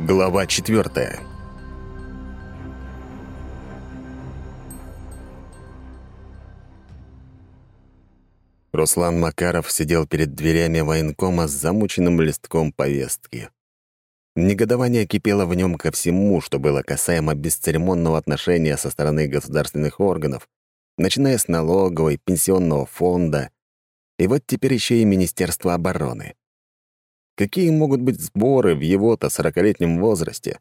Глава 4. Руслан Макаров сидел перед дверями военкома с замученным листком повестки. Негодование кипело в нем ко всему, что было касаемо бесцеремонного отношения со стороны государственных органов, начиная с налоговой, пенсионного фонда, и вот теперь еще и Министерства обороны. Какие могут быть сборы в его-то 40-летнем возрасте?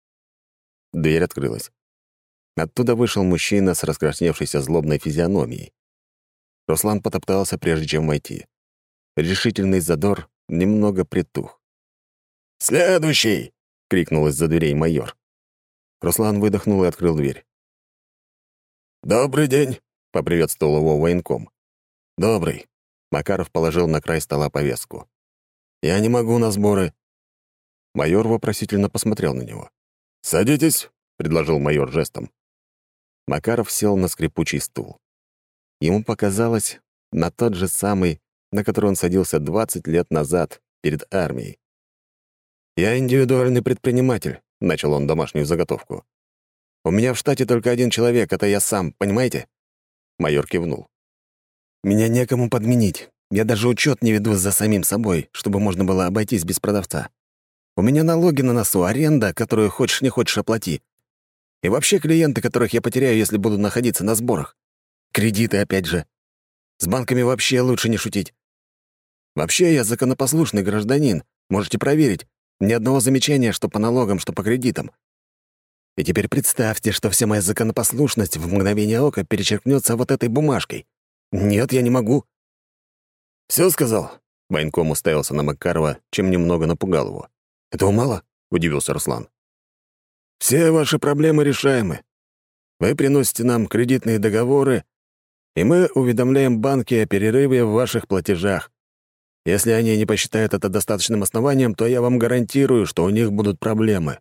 Дверь открылась. Оттуда вышел мужчина с раскрасневшейся злобной физиономией. Руслан потоптался, прежде чем войти. Решительный задор немного притух. «Следующий!» — крикнул из-за дверей майор. Руслан выдохнул и открыл дверь. «Добрый день!» — поприветствовал его военком. «Добрый!» — Макаров положил на край стола повестку. «Я не могу на сборы». Майор вопросительно посмотрел на него. «Садитесь», — предложил майор жестом. Макаров сел на скрипучий стул. Ему показалось, на тот же самый, на который он садился 20 лет назад, перед армией. «Я индивидуальный предприниматель», — начал он домашнюю заготовку. «У меня в штате только один человек, это я сам, понимаете?» Майор кивнул. «Меня некому подменить. Я даже учет не веду за самим собой, чтобы можно было обойтись без продавца. У меня налоги на носу, аренда, которую хочешь не хочешь оплати. И вообще клиенты, которых я потеряю, если буду находиться на сборах. Кредиты, опять же. С банками вообще лучше не шутить. Вообще я законопослушный гражданин, можете проверить. Ни одного замечания, что по налогам, что по кредитам. И теперь представьте, что вся моя законопослушность в мгновение ока перечеркнется вот этой бумажкой. Нет, я не могу». «Все сказал?» — военком уставился на Макарова, чем немного напугал его. «Этого мало?» — удивился Руслан. «Все ваши проблемы решаемы. Вы приносите нам кредитные договоры, и мы уведомляем банки о перерыве в ваших платежах. Если они не посчитают это достаточным основанием, то я вам гарантирую, что у них будут проблемы.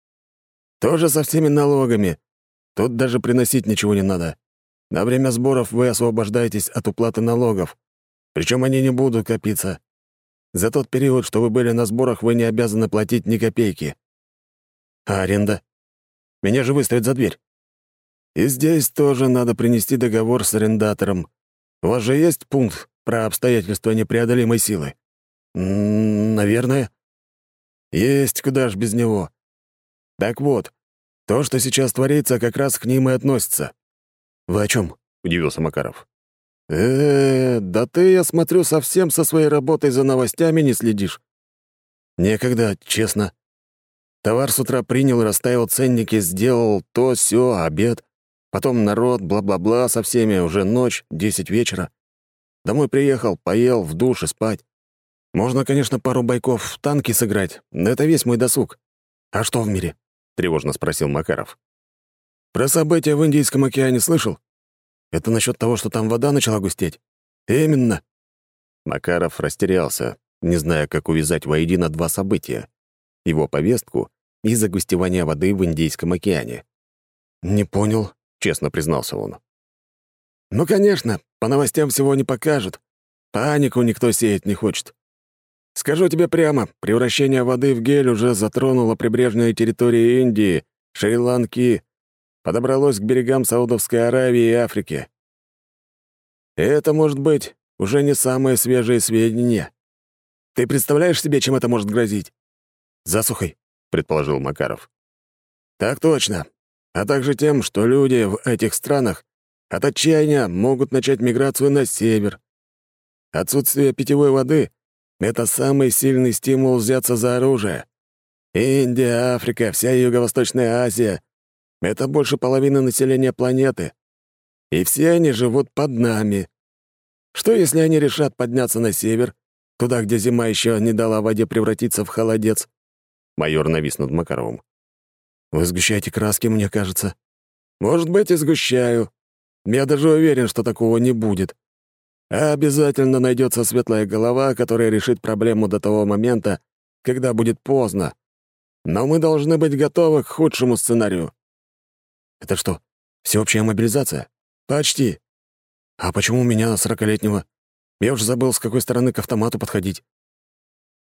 То же со всеми налогами. Тут даже приносить ничего не надо. На время сборов вы освобождаетесь от уплаты налогов, причем они не будут копиться. За тот период, что вы были на сборах, вы не обязаны платить ни копейки. А аренда? Меня же выставят за дверь. И здесь тоже надо принести договор с арендатором. У вас же есть пункт про обстоятельства непреодолимой силы? Наверное. Есть, куда ж без него. Так вот, то, что сейчас творится, как раз к ним и относится. Вы о чем? Удивился Макаров. Да ты, я смотрю, совсем со своей работой за новостями не следишь. Некогда, честно. Товар с утра принял, расставил ценники, сделал то, сё, обед. Потом народ, бла-бла-бла со всеми, уже ночь, 10 вечера. Домой приехал, поел, в душ и спать. Можно, конечно, пару бойков в танки сыграть, но это весь мой досуг. А что в мире? Тревожно спросил Макаров. Про события в Индийском океане слышал? Это насчет того, что там вода начала густеть? Именно. Макаров растерялся, не зная, как увязать воедино два события: его повестку и загустевание воды в Индийском океане. «Не понял», — честно признался он. «Ну, конечно, по новостям всего не покажут. Панику никто сеять не хочет. Скажу тебе прямо, превращение воды в гель уже затронуло прибрежные территории Индии, Шри-Ланки, подобралось к берегам Саудовской Аравии и Африки. И это, может быть, уже не самые свежие сведения. Ты представляешь себе, чем это может грозить?» «Засухой», — предположил Макаров. «Так точно. А также тем, что люди в этих странах от отчаяния могут начать миграцию на север. Отсутствие питьевой воды — это самый сильный стимул взяться за оружие. Индия, Африка, вся Юго-Восточная Азия — это больше половины населения планеты. И все они живут под нами. Что, если они решат подняться на север, туда, где зима еще не дала воде превратиться в холодец?» Майор навис над Макаровым. «Вы сгущаете краски, мне кажется». «Может быть, и сгущаю. Я даже уверен, что такого не будет. А обязательно найдется светлая голова, которая решит проблему до того момента, когда будет поздно. Но мы должны быть готовы к худшему сценарию». «Это что, всеобщая мобилизация?» «Почти». «А почему у меня 40-летнего? Я уже забыл, с какой стороны к автомату подходить».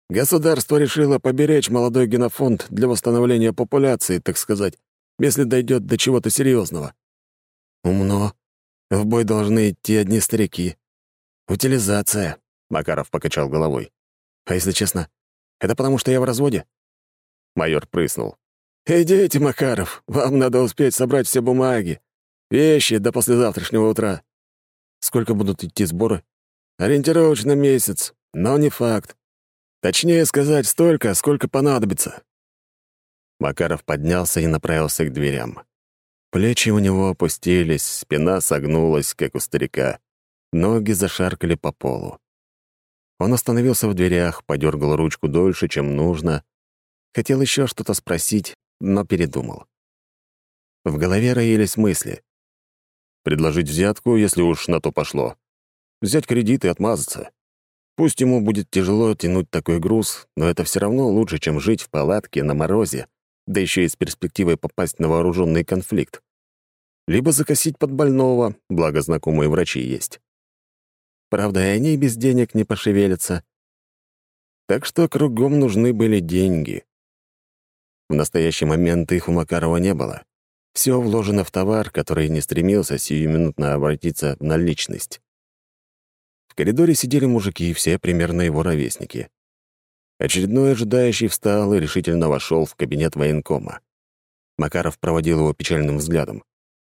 Государство решило поберечь молодой генофонд для восстановления популяции, так сказать, если дойдет до чего-то серьезного. Умно. В бой должны идти одни старики. Утилизация, — Макаров покачал головой. А если честно, это потому, что я в разводе? Майор прыснул. «Идите, Макаров, вам надо успеть собрать все бумаги, вещи до послезавтрашнего утра». «Сколько будут идти сборы?» «Ориентировочно месяц, но не факт. Точнее сказать, столько, сколько понадобится». Макаров поднялся и направился к дверям. Плечи у него опустились, спина согнулась, как у старика. Ноги зашаркали по полу. Он остановился в дверях, подергал ручку дольше, чем нужно. Хотел еще что-то спросить, но передумал. В голове роились мысли. Предложить взятку, если уж на то пошло. Взять кредит и отмазаться. Пусть ему будет тяжело тянуть такой груз, но это все равно лучше, чем жить в палатке на морозе, да еще и с перспективой попасть на вооруженный конфликт. Либо закосить под больного, благо знакомые врачи есть. Правда, и они без денег не пошевелятся. Так что кругом нужны были деньги. В настоящий момент их у Макарова не было. Все вложено в товар, который не стремился сиюминутно обратиться в наличность. В коридоре сидели мужики, все примерно его ровесники. Очередной ожидающий встал и решительно вошел в кабинет военкома. Макаров проводил его печальным взглядом.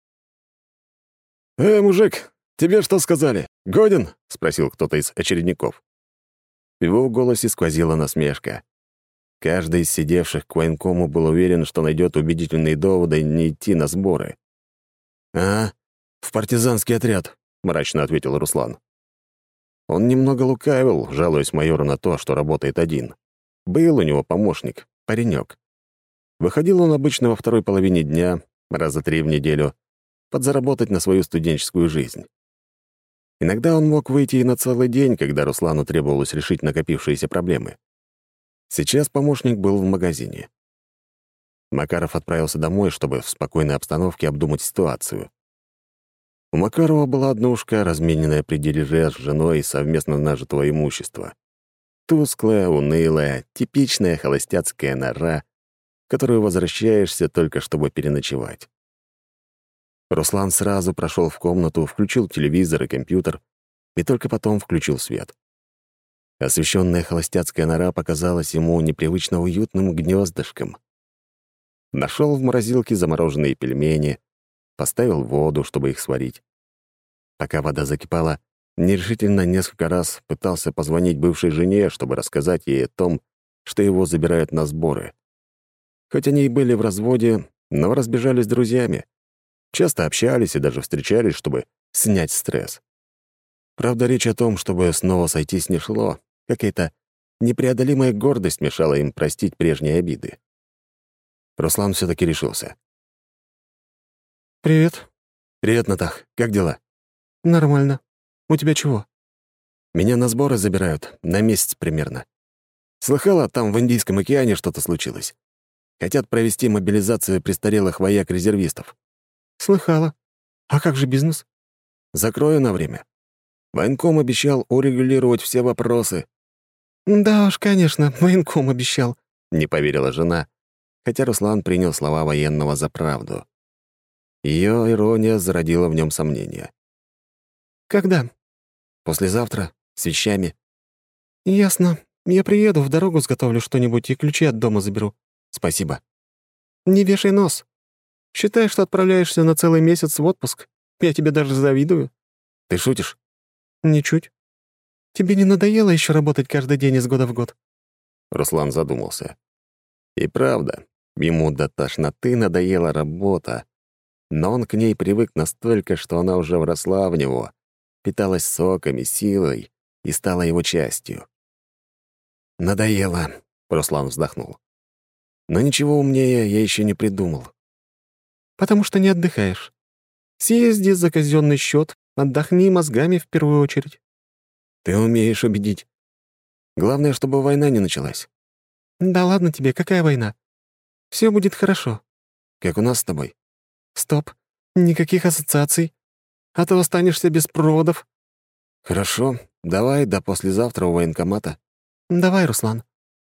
Мужик, тебе что сказали? Годен?» — спросил кто-то из очередников. В его голосе сквозила насмешка. Каждый из сидевших к военкому был уверен, что найдет убедительные доводы не идти на сборы. «А, в партизанский отряд», — мрачно ответил Руслан. Он немного лукавил, жалуясь майору на то, что работает один. Был у него помощник, паренек. Выходил он обычно во второй половине дня, раза 3 в неделю, подзаработать на свою студенческую жизнь. Иногда он мог выйти и на целый день, когда Руслану требовалось решить накопившиеся проблемы. Сейчас помощник был в магазине. Макаров отправился домой, чтобы в спокойной обстановке обдумать ситуацию. У Макарова была однушка, размененная при дележе с женой совместно нажитого имущества. Тусклая, унылая, типичная холостяцкая нора, в которую возвращаешься только чтобы переночевать. Руслан сразу прошел в комнату, включил телевизор и компьютер, и только потом включил свет. Освещенная холостяцкая нора показалась ему непривычно уютным гнездышком. Нашел в морозилке замороженные пельмени, поставил воду, чтобы их сварить. Пока вода закипала, нерешительно несколько раз пытался позвонить бывшей жене, чтобы рассказать ей о том, что его забирают на сборы. Хоть они и были в разводе, но разбежались с друзьями. Часто общались и даже встречались, чтобы снять стресс. Правда, речь о том, чтобы снова сойтись, не шло. Какая-то непреодолимая гордость мешала им простить прежние обиды. Руслан все-таки решился. «Привет». «Привет, Натах. Как дела?» «Нормально. У тебя чего?» «Меня на сборы забирают. На месяц примерно. Слыхала, там в Индийском океане что-то случилось. Хотят провести мобилизацию престарелых вояк-резервистов». «Слыхала. А как же бизнес?» «Закрою на время. Военком обещал урегулировать все вопросы». «Да уж, конечно, военком обещал», — не поверила жена, хотя Руслан принял слова военного за правду. Ее ирония зародила в нем сомнения. «Когда?» «Послезавтра, с вещами». «Ясно. Я приеду, в дорогу сготовлю что-нибудь и ключи от дома заберу». «Спасибо». «Не вешай нос. Считай, что отправляешься на целый месяц в отпуск. Я тебе даже завидую». «Ты шутишь?» «Ничуть. Тебе не надоело еще работать каждый день из года в год?» Руслан задумался. И правда, ему до тошноты надоела работа, но он к ней привык настолько, что она уже вросла в него, питалась соками, силой и стала его частью. «Надоело», — Руслан вздохнул. «Но ничего умнее я еще не придумал». «Потому что не отдыхаешь. Съезди за казенный счет, отдохни мозгами в первую очередь». «Ты умеешь убедить. Главное, чтобы война не началась». «Да ладно тебе, какая война? Все будет хорошо». «Как у нас с тобой». «Стоп. Никаких ассоциаций. А то останешься без проводов». «Хорошо. Давай до послезавтра у военкомата». «Давай, Руслан.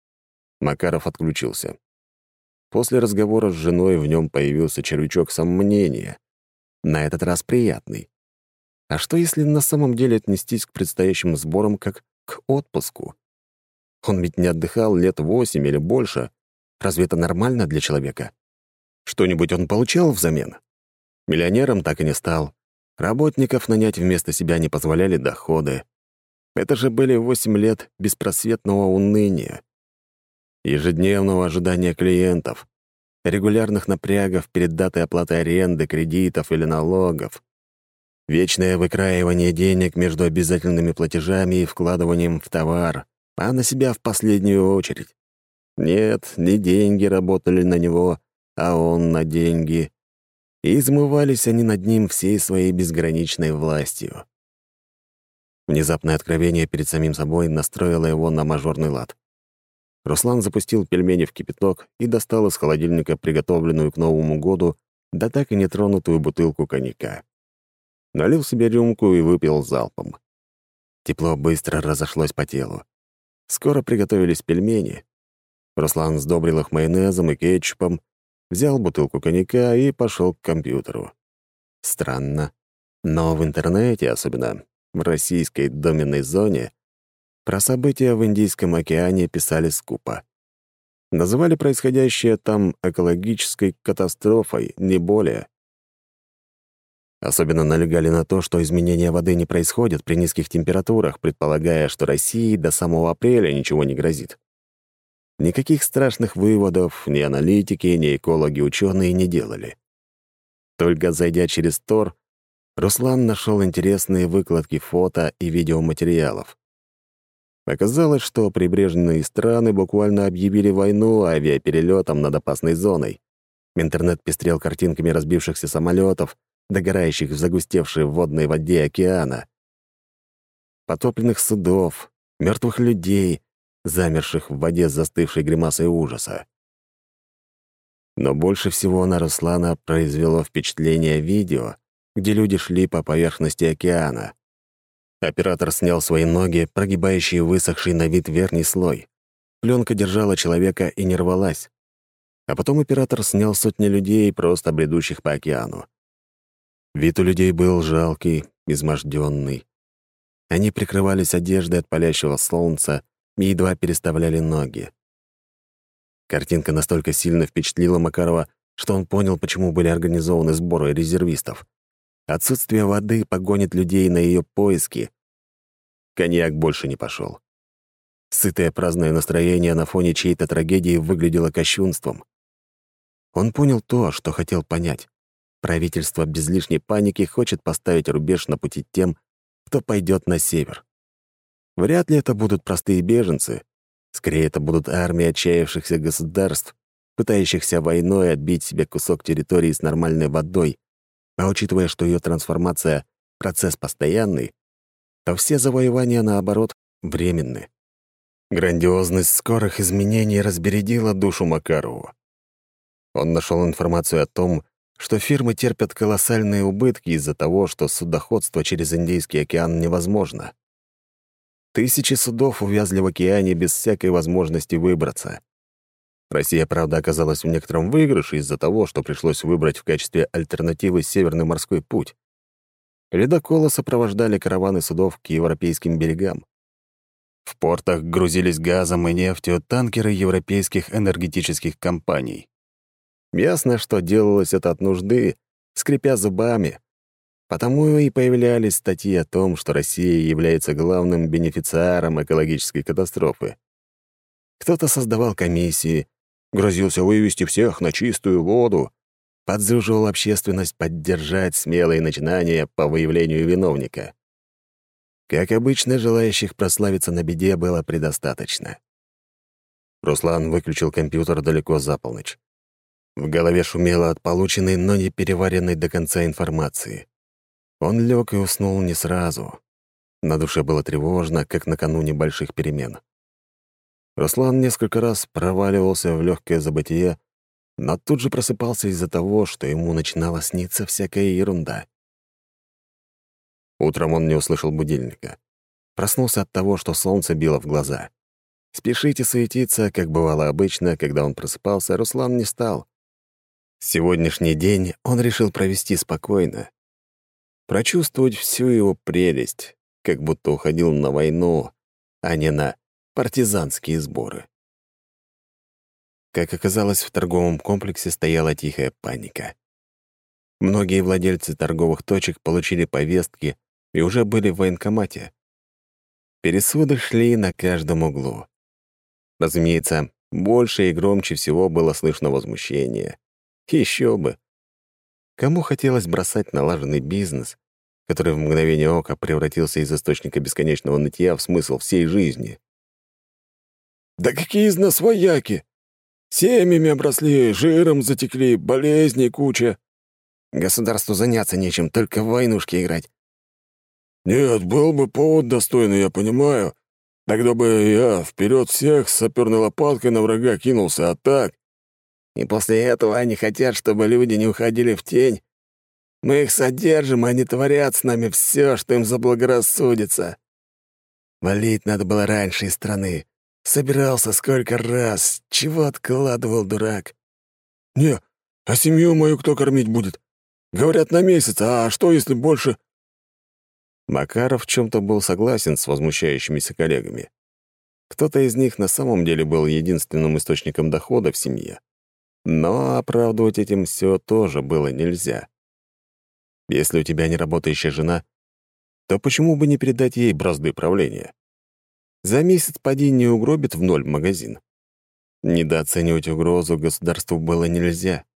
Макаров отключился. После разговора с женой в нем появился червячок сомнения. На этот раз приятный. А что, если на самом деле отнестись к предстоящим сборам как к отпуску? Он ведь не отдыхал лет 8 или больше. Разве это нормально для человека? Что-нибудь он получал взамен? Миллионером так и не стал. Работников нанять вместо себя не позволяли доходы. Это же были 8 лет беспросветного уныния, ежедневного ожидания клиентов, регулярных напрягов перед датой оплаты аренды, кредитов или налогов, вечное выкраивание денег между обязательными платежами и вкладыванием в товар, а на себя в последнюю очередь. Нет, не деньги работали на него, а он на деньги. И измывались они над ним всей своей безграничной властью. Внезапное откровение перед самим собой настроило его на мажорный лад. Руслан запустил пельмени в кипяток и достал из холодильника приготовленную к Новому году, да так и нетронутую бутылку коньяка. Налил себе рюмку и выпил залпом. Тепло быстро разошлось по телу. Скоро приготовились пельмени. Руслан сдобрил их майонезом и кетчупом, взял бутылку коньяка и пошел к компьютеру. Странно, но в интернете, особенно в российской доменной зоне, про события в Индийском океане писали скупо. Называли происходящее там экологической катастрофой, не более. Особенно налегали на то, что изменение воды не происходит при низких температурах, предполагая, что России до самого апреля ничего не грозит. Никаких страшных выводов ни аналитики, ни экологи-ученые не делали. Только зайдя через Тор, Руслан нашел интересные выкладки фото и видеоматериалов. Оказалось, что прибрежные страны буквально объявили войну авиаперелетам над опасной зоной. Интернет пестрел картинками разбившихся самолетов, догорающих в загустевшей водной воде океана, потопленных судов, мертвых людей, замерших в воде с застывшей гримасой ужаса. Но больше всего на Руслана произвело впечатление видео, где люди шли по поверхности океана. Оператор снял свои ноги, прогибающие высохший на вид верхний слой. Пленка держала человека и не рвалась. А потом оператор снял сотни людей, просто бредущих по океану. Вид у людей был жалкий, изможденный. Они прикрывались одеждой от палящего солнца и едва переставляли ноги. Картинка настолько сильно впечатлила Макарова, что он понял, почему были организованы сборы резервистов. Отсутствие воды погонит людей на ее поиски. Коньяк больше не пошел. Сытое праздное настроение на фоне чьей-то трагедии выглядело кощунством. Он понял то, что хотел понять. Правительство без лишней паники хочет поставить рубеж на пути тем, кто пойдет на север. Вряд ли это будут простые беженцы. Скорее, это будут армии отчаявшихся государств, пытающихся войной отбить себе кусок территории с нормальной водой, а учитывая, что ее трансформация — процесс постоянный, то все завоевания, наоборот, временны. Грандиозность скорых изменений разбередила душу Макарову. Он нашел информацию о том, что фирмы терпят колоссальные убытки из-за того, что судоходство через Индийский океан невозможно. Тысячи судов увязли в океане без всякой возможности выбраться. Россия, правда, оказалась в некотором выигрыше из-за того, что пришлось выбрать в качестве альтернативы Северный морской путь. Ледоколы сопровождали караваны судов к европейским берегам. В портах грузились газом и нефтью танкеры европейских энергетических компаний. Ясно, что делалось это от нужды, скрипя зубами. Потому и появлялись статьи о том, что Россия является главным бенефициаром экологической катастрофы. Кто-то создавал комиссии, грозился вывести всех на чистую воду, подзуживал общественность поддержать смелые начинания по выявлению виновника. Как обычно, желающих прославиться на беде было предостаточно. Руслан выключил компьютер далеко за полночь. В голове шумело от полученной, но не переваренной до конца информации. Он лег и уснул не сразу. На душе было тревожно, как накануне больших перемен. Руслан несколько раз проваливался в легкое забытие, но тут же просыпался из-за того, что ему начинала сниться всякая ерунда. Утром он не услышал будильника. Проснулся от того, что солнце било в глаза. Спешить и суетиться, как бывало обычно, когда он просыпался, Руслан не стал. Сегодняшний день он решил провести спокойно, прочувствовать всю его прелесть, как будто уходил на войну, а не на партизанские сборы. Как оказалось, в торговом комплексе стояла тихая паника. Многие владельцы торговых точек получили повестки и уже были в военкомате. Пересуды шли на каждом углу. Разумеется, больше и громче всего было слышно возмущение. Еще бы! Кому хотелось бросать налаженный бизнес, который в мгновение ока превратился из источника бесконечного нытья в смысл всей жизни? «Да какие из нас вояки! Семьями обросли, жиром затекли, болезней куча!» Государству заняться нечем, только в войнушки играть. «Нет, был бы повод достойный, я понимаю. Тогда бы я вперед всех с саперной лопаткой на врага кинулся, а так...» И после этого они хотят, чтобы люди не уходили в тень. Мы их содержим, а они творят с нами все, что им заблагорассудится. Валить надо было раньше из страны. Собирался сколько раз. Чего откладывал, дурак? «Не, а семью мою кто кормить будет? Говорят, на месяц, а что, если больше...» Макаров в чем-то был согласен с возмущающимися коллегами. Кто-то из них на самом деле был единственным источником дохода в семье. Но оправдывать этим все тоже было нельзя. Если у тебя неработающая жена, то почему бы не передать ей бразды правления? За месяц поди не угробит в ноль магазин. Недооценивать угрозу государству было нельзя.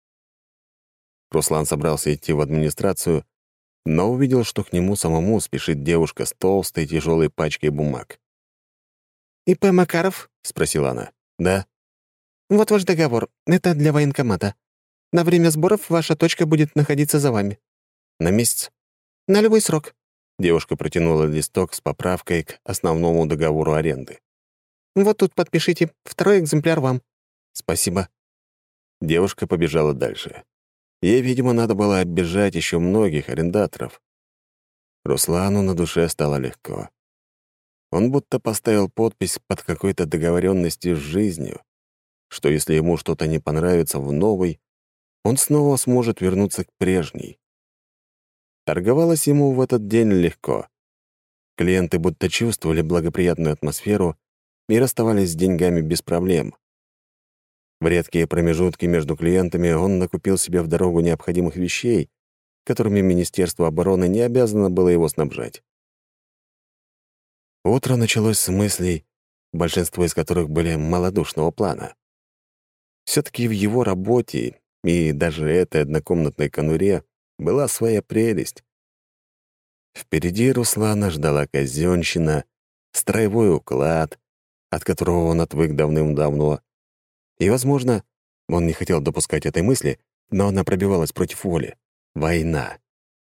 Руслан собрался идти в администрацию, но увидел, что к нему самому спешит девушка с толстой тяжелой пачкой бумаг. «ИП Макаров?» — спросила она. «Да». «Вот ваш договор. Это для военкомата. На время сборов ваша точка будет находиться за вами». «На месяц?» «На любой срок». Девушка протянула листок с поправкой к основному договору аренды. «Вот тут подпишите. Второй экземпляр вам». «Спасибо». Девушка побежала дальше. Ей, видимо, надо было оббежать еще многих арендаторов. Руслану на душе стало легко. Он будто поставил подпись под какой-то договоренностью с жизнью, что если ему что-то не понравится в новой, он снова сможет вернуться к прежней. Торговалось ему в этот день легко. Клиенты будто чувствовали благоприятную атмосферу и расставались с деньгами без проблем. В редкие промежутки между клиентами он накупил себе в дорогу необходимых вещей, которыми Министерство обороны не обязано было его снабжать. Утро началось с мыслей, большинство из которых были малодушного плана. Все-таки в его работе и даже этой однокомнатной конуре была своя прелесть. Впереди Руслана ждала казенщина, строевой уклад, от которого он отвык давным-давно. И, возможно, он не хотел допускать этой мысли, но она пробивалась против воли. Война.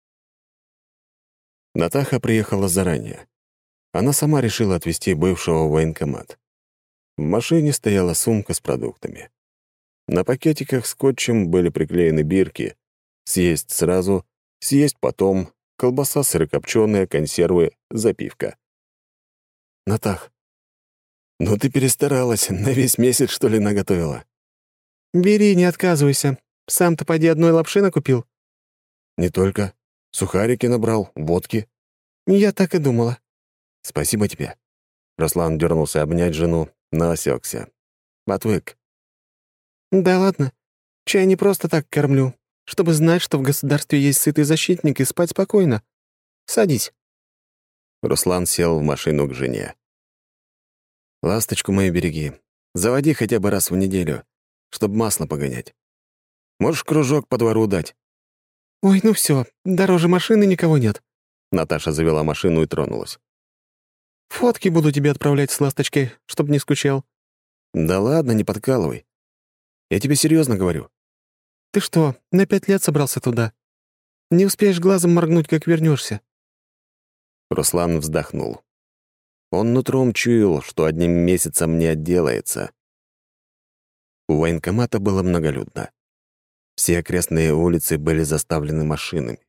Натаха приехала заранее. Она сама решила отвезти бывшего в военкомат. В машине стояла сумка с продуктами. На пакетиках скотчем были приклеены бирки. Съесть сразу, съесть потом, колбаса сырокопченая, консервы, запивка. «Натах, ну ты перестаралась, на весь месяц, что ли, наготовила?» «Бери, не отказывайся. Сам-то поди одной лапши накупил». «Не только. Сухарики набрал, водки». «Я так и думала». «Спасибо тебе». Руслан дернулся обнять жену, но осекся. Отвык. «Да ладно. Чай не просто так кормлю, чтобы знать, что в государстве есть сытый защитник и спать спокойно. Садись». Руслан сел в машину к жене. «Ласточку мою береги. Заводи хотя бы раз в неделю, чтобы масло погонять. Можешь кружок по двору дать?» «Ой, ну все, дороже машины никого нет». Наташа завела машину и тронулась. «Фотки буду тебе отправлять с ласточкой, чтобы не скучал». «Да ладно, не подкалывай. Я тебе серьезно говорю». «Ты что, на 5 лет собрался туда? Не успеешь глазом моргнуть, как вернешься. Руслан вздохнул. Он нутром чуял, что одним месяцем не отделается. У военкомата было многолюдно. Все окрестные улицы были заставлены машинами.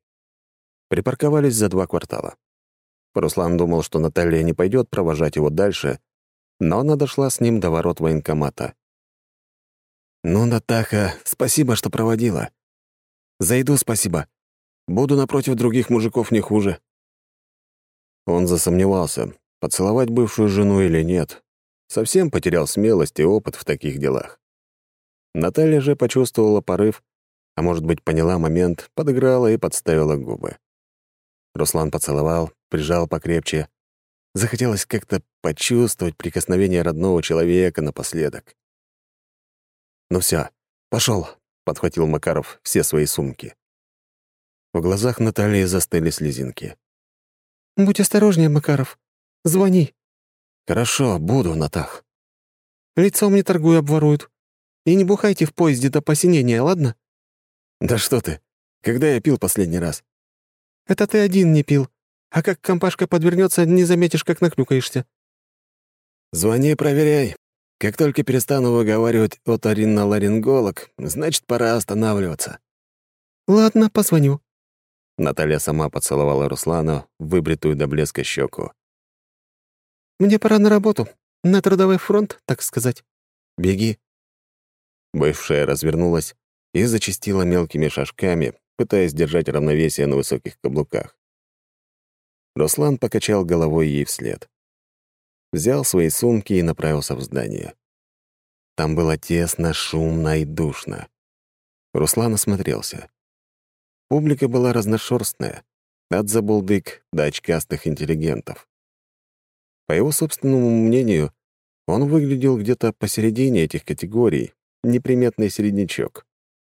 Припарковались за 2 квартала. Руслан думал, что Наталья не пойдет провожать его дальше, но она дошла с ним до ворот военкомата. «Ну, Натаха, спасибо, что проводила. Зайду, спасибо. Буду напротив других мужиков не хуже». Он засомневался, поцеловать бывшую жену или нет. Совсем потерял смелость и опыт в таких делах. Наталья же почувствовала порыв, а может быть, поняла момент, подыграла и подставила губы. Руслан поцеловал, прижал покрепче. Захотелось как-то почувствовать прикосновение родного человека напоследок. «Ну все, пошел», — подхватил Макаров все свои сумки. В глазах Натальи застыли слезинки. «Будь осторожнее, Макаров. Звони». «Хорошо, буду, Натах». «Лицом не торгуй, обворуют. И не бухайте в поезде до посинения, ладно?» «Да что ты? Когда я пил последний раз?» «Это ты один не пил. А как компашка подвернется, не заметишь, как наклюкаешься». «Звони, проверяй. Как только перестану выговаривать оториноларинголог, значит, пора останавливаться». «Ладно, позвоню». Наталья сама поцеловала Руслана в выбритую до блеска щеку. «Мне пора на работу. На трудовой фронт, так сказать». «Беги». Бывшая развернулась и зачастила мелкими шажками, пытаясь держать равновесие на высоких каблуках. Руслан покачал головой ей вслед. Взял свои сумки и направился в здание. Там было тесно, шумно и душно. Руслан осмотрелся. Публика была разношерстная, от забулдык до очкастых интеллигентов. По его собственному мнению, он выглядел где-то посередине этих категорий, неприметный середнячок.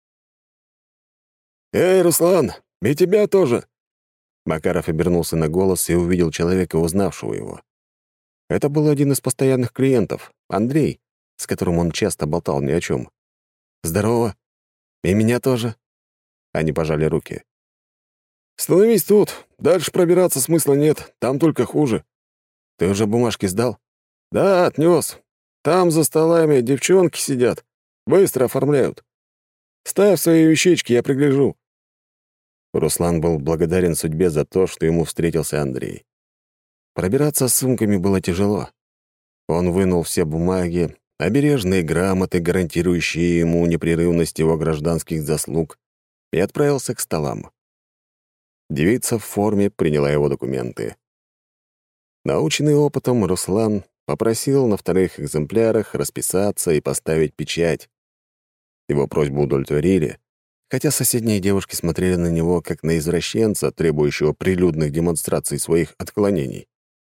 «Эй, Руслан, и тебя тоже!» Макаров обернулся на голос и увидел человека, узнавшего его. Это был один из постоянных клиентов, Андрей, с которым он часто болтал ни о чем. «Здорово. И меня тоже». Они пожали руки. «Становись тут. Дальше пробираться смысла нет. Там только хуже». «Ты уже бумажки сдал?» «Да, отнес. Там за столами девчонки сидят. Быстро оформляют. Ставь свои вещички, я пригляжу». Руслан был благодарен судьбе за то, что ему встретился Андрей. Пробираться с сумками было тяжело. Он вынул все бумаги, обережные грамоты, гарантирующие ему непрерывность его гражданских заслуг, и отправился к столам. Девица в форме приняла его документы. Наученный опытом, Руслан попросил на вторых экземплярах расписаться и поставить печать. Его просьбу удовлетворили, хотя соседние девушки смотрели на него как на извращенца, требующего прилюдных демонстраций своих отклонений.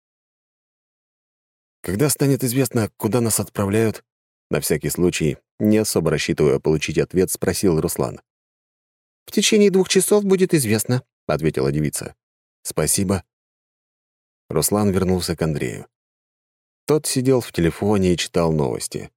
«Когда станет известно, куда нас отправляют?» На всякий случай, не особо рассчитывая получить ответ, спросил Руслан. «В течение 2 часов будет известно», — ответила девица. «Спасибо». Руслан вернулся к Андрею. Тот сидел в телефоне и читал новости.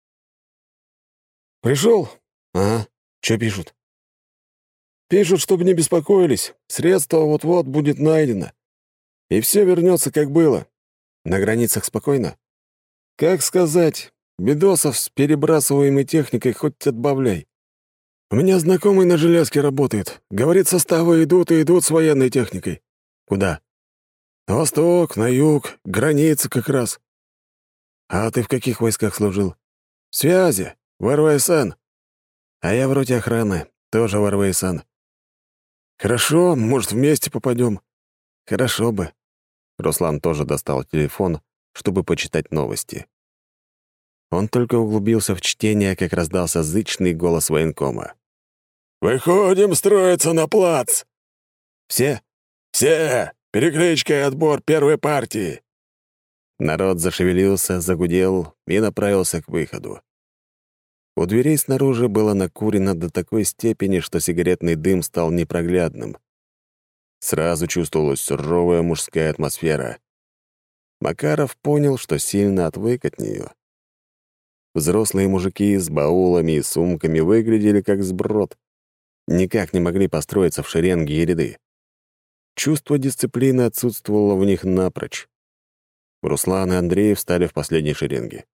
«Пришел?» «Ага, что пишут?» «Пишут, чтобы не беспокоились. Средство вот-вот будет найдено. И все вернется, как было. На границах спокойно? Как сказать, бедосов с перебрасываемой техникой хоть отбавляй. У меня знакомый на железке работает. Говорит, составы идут и идут с военной техникой». «Куда?» «На восток, на юг, граница как раз». «А ты в каких войсках служил?» «Связи, в РВСН». «А я вроде охраны, тоже в РВСН». «Хорошо, может, вместе попадем». «Хорошо бы». Руслан тоже достал телефон, чтобы почитать новости. Он только углубился в чтение, как раздался зычный голос военкома. «Выходим строиться на плац!» «Все?» «Все! Перекличка и отбор первой партии!» Народ зашевелился, загудел и направился к выходу. У дверей снаружи было накурено до такой степени, что сигаретный дым стал непроглядным. Сразу чувствовалась суровая мужская атмосфера. Макаров понял, что сильно отвык от нее. Взрослые мужики с баулами и сумками выглядели как сброд. Никак не могли построиться в шеренги и ряды. Чувство дисциплины отсутствовало в них напрочь. Руслан и Андрей встали в последней шеренге.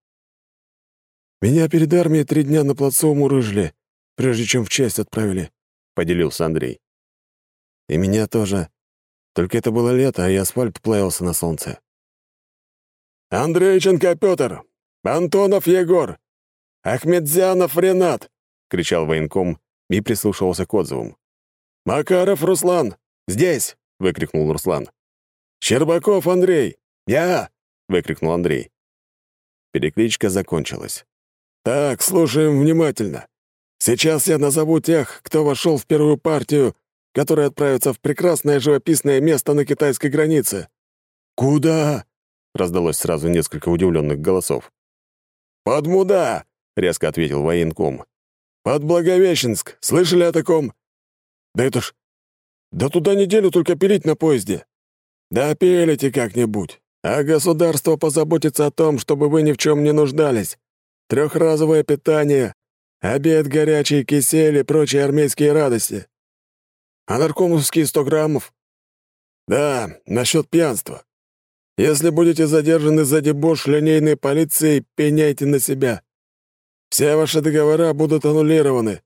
«Меня перед армией 3 дня на плацу мурыжили, прежде чем в часть отправили», — поделился Андрей. «И меня тоже. Только это было лето, и асфальт плавился на солнце». «Андрейченко Петр! Антонов Егор! Ахмедзянов Ренат!» — кричал военком и прислушивался к отзывам. «Макаров Руслан! Здесь!» — выкрикнул Руслан. «Щербаков Андрей! Я!» — выкрикнул Андрей. Перекличка закончилась. «Так, слушаем внимательно. Сейчас я назову тех, кто вошел в первую партию, которая отправится в прекрасное живописное место на китайской границе». «Куда?» — раздалось сразу несколько удивленных голосов. «Под Муда!» — резко ответил военком. «Под Благовещенск! Слышали о таком?» «Да это ж... Да туда неделю только пилить на поезде!» «Да пилите как-нибудь, а государство позаботится о том, чтобы вы ни в чем не нуждались. Трехразовое питание, обед горячий, кисель и прочие армейские радости. А наркомовские 100 граммов?» «Да, насчет пьянства. Если будете задержаны за дебош линейной полицией, пеняйте на себя. Все ваши договора будут аннулированы.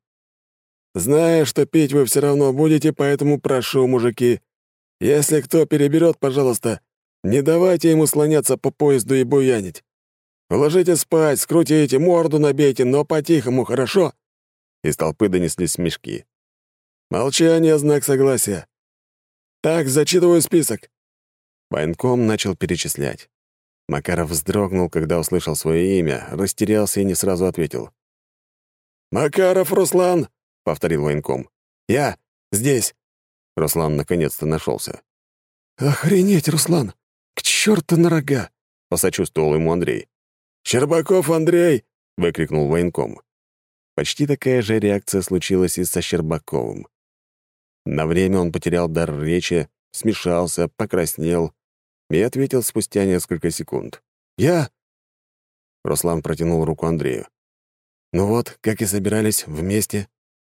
Знаю, что пить вы все равно будете, поэтому прошу, мужики, если кто переберет, пожалуйста, не давайте ему слоняться по поезду и буянить. Уложите спать, скрутите, морду набейте, но по-тихому, хорошо?» Из толпы донеслись смешки. «Молчание — знак согласия. Так, зачитываю список». Военком начал перечислять. Макаров вздрогнул, когда услышал свое имя, растерялся и не сразу ответил. «Макаров Руслан!» — повторил военком. «Я здесь!» Руслан наконец-то нашелся. «Охренеть, Руслан! К черту на рога!» — посочувствовал ему Андрей. «Щербаков Андрей!» — выкрикнул военком. Почти такая же реакция случилась и со Щербаковым. На время он потерял дар речи, смешался, покраснел и ответил спустя несколько секунд. «Я?» Руслан протянул руку Андрею. «Ну вот, как и собирались, вместе».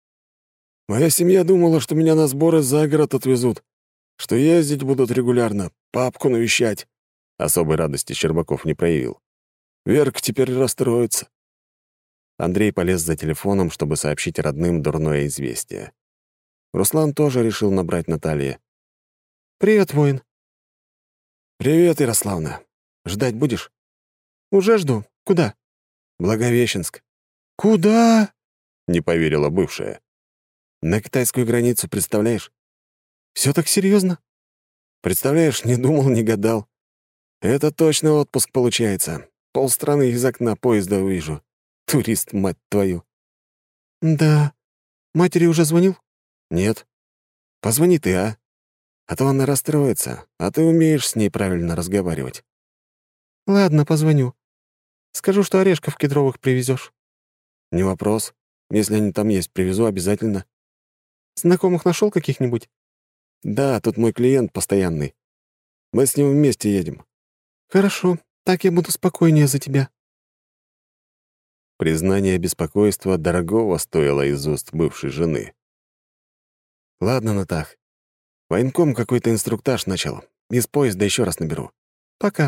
«Моя семья думала, что меня на сборы за город отвезут, что ездить будут регулярно, папку навещать». Особой радости Щербаков не проявил. «Верка теперь расстроится». Андрей полез за телефоном, чтобы сообщить родным дурное известие. Руслан тоже решил набрать Наталье. «Привет, воин». «Привет, Ярославна. Ждать будешь?» «Уже жду. Куда?» «Благовещенск». «Куда?» — не поверила бывшая. «На китайскую границу, представляешь?» «Все так серьезно?» «Представляешь, не думал, не гадал. Это точно отпуск получается. Полстраны из окна поезда увижу. Турист, мать твою». «Да. Матери уже звонил?» «Нет. Позвони ты, а? А то она расстроится, а ты умеешь с ней правильно разговаривать». «Ладно, позвоню. Скажу, что орешков кедровых привезешь». «Не вопрос. Если они там есть, привезу обязательно». «Знакомых нашел каких-нибудь?» «Да, тут мой клиент постоянный. Мы с ним вместе едем». «Хорошо, так я буду спокойнее за тебя». Признание беспокойства дорогого стоило из уст бывшей жены. «Ладно, Натах. Военком какой-то инструктаж начал. Из поезда еще раз наберу. Пока».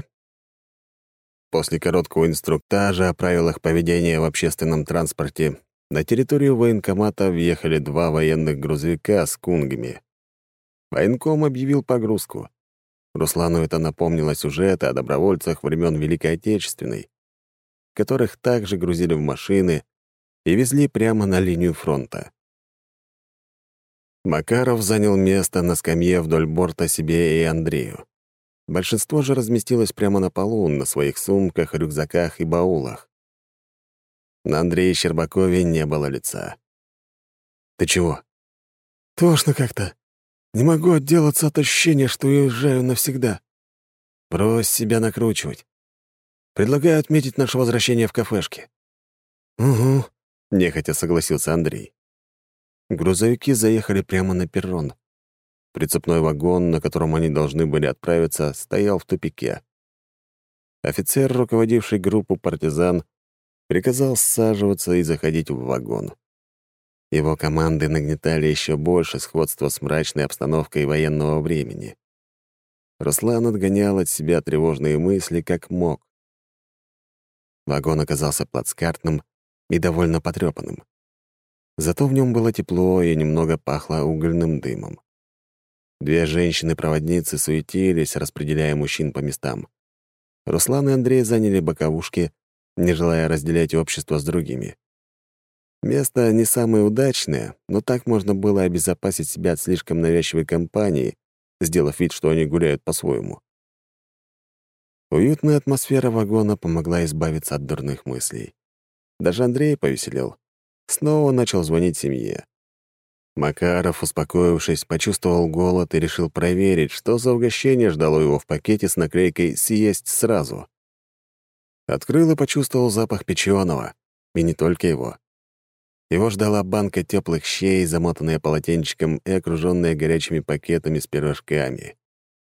После короткого инструктажа о правилах поведения в общественном транспорте на территорию военкомата въехали 2 военных грузовика с кунгами. Военком объявил погрузку. Руслану это напомнило сюжеты о добровольцах времен Великой Отечественной, которых также грузили в машины и везли прямо на линию фронта. Макаров занял место на скамье вдоль борта себе и Андрею. Большинство же разместилось прямо на полу, на своих сумках, рюкзаках и баулах. На Андрее Щербакове не было лица. «Ты чего?» «Тошно как-то. Не могу отделаться от ощущения, что уезжаю навсегда». «Брось себя накручивать. Предлагаю отметить наше возвращение в кафешке». «Угу», — нехотя согласился Андрей. Грузовики заехали прямо на перрон. Прицепной вагон, на котором они должны были отправиться, стоял в тупике. Офицер, руководивший группу партизан, приказал саживаться и заходить в вагон. Его команды нагнетали еще больше сходства с мрачной обстановкой военного времени. Руслан отгонял от себя тревожные мысли как мог. Вагон оказался плацкартным и довольно потрепанным. Зато в нем было тепло и немного пахло угольным дымом. 2 женщины-проводницы суетились, распределяя мужчин по местам. Руслан и Андрей заняли боковушки, не желая разделять общество с другими. Место не самое удачное, но так можно было обезопасить себя от слишком навязчивой компании, сделав вид, что они гуляют по-своему. Уютная атмосфера вагона помогла избавиться от дурных мыслей. Даже Андрей повеселел. Снова начал звонить семье. Макаров, успокоившись, почувствовал голод и решил проверить, что за угощение ждало его в пакете с наклейкой «Съесть сразу». Открыл и почувствовал запах печеного, и не только его. Его ждала банка теплых щей, замотанная полотенчиком и окруженная горячими пакетами с пирожками.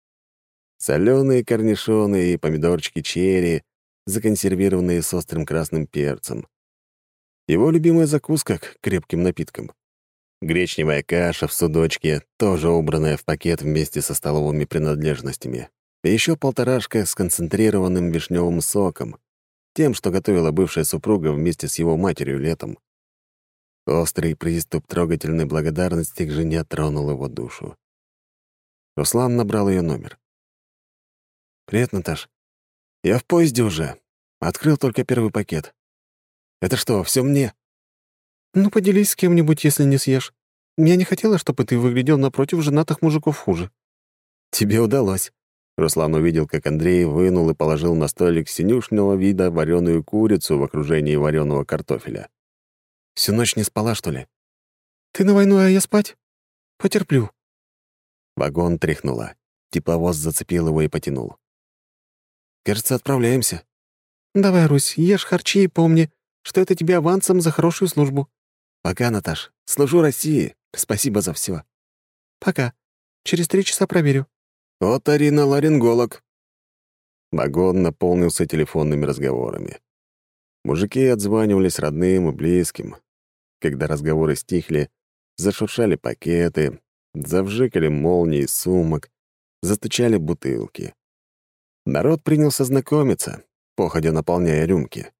Соленые корнишоны и помидорчики черри, законсервированные с острым красным перцем. Его любимая закуска к крепким напиткам. Гречневая каша в судочке, тоже убранная в пакет вместе со столовыми принадлежностями. И еще полторашка с концентрированным вишневым соком, тем, что готовила бывшая супруга вместе с его матерью летом. Острый приступ трогательной благодарности к жене тронул его душу. Руслан набрал ее номер. «Привет, Наташ. Я в поезде уже. Открыл только первый пакет. Это что, все мне?» «Ну, поделись с кем-нибудь, если не съешь. Я не хотела, чтобы ты выглядел напротив женатых мужиков хуже». «Тебе удалось». Руслан увидел, как Андрей вынул и положил на столик синюшного вида вареную курицу в окружении вареного картофеля. «Всю ночь не спала, что ли?» «Ты на войну, а я спать? Потерплю». Вагон тряхнуло. Тепловоз зацепил его и потянул. «Кажется, отправляемся». «Давай, Русь, ешь харчи и помни, что это тебе авансом за хорошую службу». «Пока, Наташ. Служу России. Спасибо за все. «Пока. Через 3 часа проверю». «Вот Арина ларинголог». Вагон наполнился телефонными разговорами. Мужики отзванивались родным и близким. Когда разговоры стихли, зашуршали пакеты, завжикали молнии сумок, застучали бутылки. Народ принялся знакомиться, походя наполняя рюмки.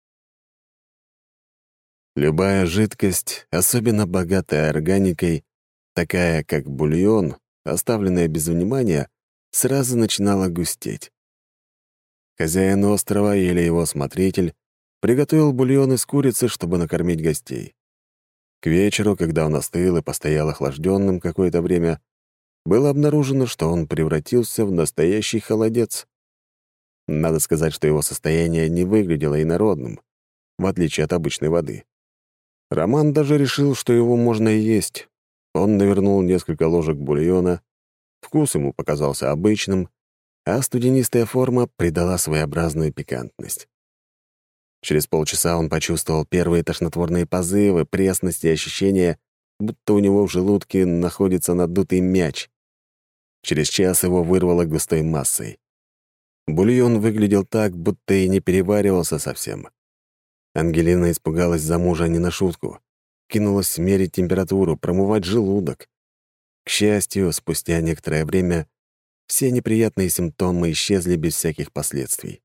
Любая жидкость, особенно богатая органикой, такая как бульон, оставленная без внимания, сразу начинала густеть. Хозяин острова или его смотритель приготовил бульон из курицы, чтобы накормить гостей. К вечеру, когда он остыл и постоял охлажденным какое-то время, было обнаружено, что он превратился в настоящий холодец. Надо сказать, что его состояние не выглядело инородным, в отличие от обычной воды. Роман даже решил, что его можно и есть. Он навернул несколько ложек бульона, вкус ему показался обычным, а студенистая форма придала своеобразную пикантность. Через полчаса он почувствовал первые тошнотворные позывы, пресность и ощущение, будто у него в желудке находится надутый мяч. Через час его вырвало густой массой. Бульон выглядел так, будто и не переваривался совсем. Ангелина испугалась за мужа не на шутку. Кинулась мерить температуру, промывать желудок. К счастью, спустя некоторое время все неприятные симптомы исчезли без всяких последствий.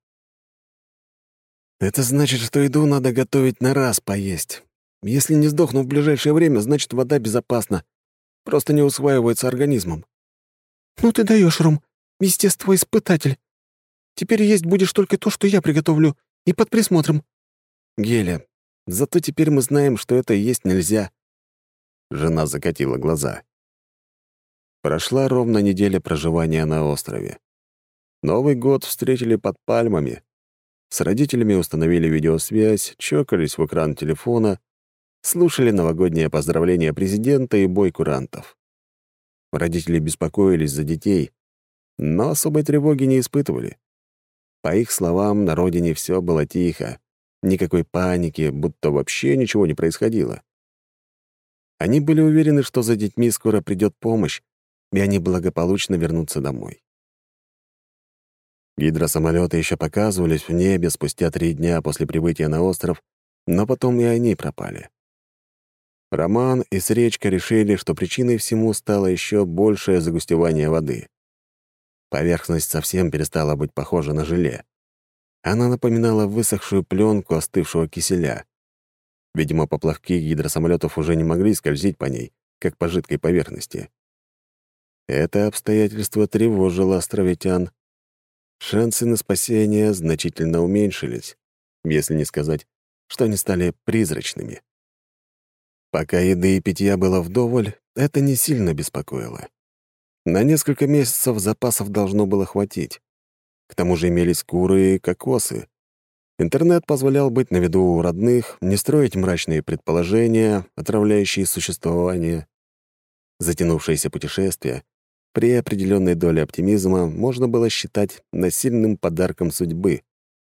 «Это значит, что еду надо готовить на раз поесть. Если не сдохну в ближайшее время, значит, вода безопасна. Просто не усваивается организмом». «Ну ты даешь, Ром, естествоиспытатель. Теперь есть будешь только то, что я приготовлю, и под присмотром». «Геля, зато теперь мы знаем, что это есть нельзя». Жена закатила глаза. Прошла ровно неделя проживания на острове. Новый год встретили под пальмами. С родителями установили видеосвязь, чокались в экран телефона, слушали новогоднее поздравление президента и бой курантов. Родители беспокоились за детей, но особой тревоги не испытывали. По их словам, на родине все было тихо, никакой паники, будто вообще ничего не происходило. Они были уверены, что за детьми скоро придет помощь, и они благополучно вернутся домой. Гидросамолеты еще показывались в небе спустя 3 дня после прибытия на остров, но потом и они пропали. Роман и Сречка решили, что причиной всему стало еще большее загустевание воды. Поверхность совсем перестала быть похожа на желе. Она напоминала высохшую пленку остывшего киселя. Видимо, поплавки гидросамолетов уже не могли скользить по ней, как по жидкой поверхности. Это обстоятельство тревожило островитян. шансы на спасение значительно уменьшились, если не сказать, что они стали призрачными. Пока еды и питья было вдоволь, это не сильно беспокоило. На несколько месяцев запасов должно было хватить. К тому же имелись куры и кокосы. Интернет позволял быть на виду у родных, не строить мрачные предположения, отравляющие существование. Затянувшееся путешествие при определенной доле оптимизма можно было считать насильным подарком судьбы.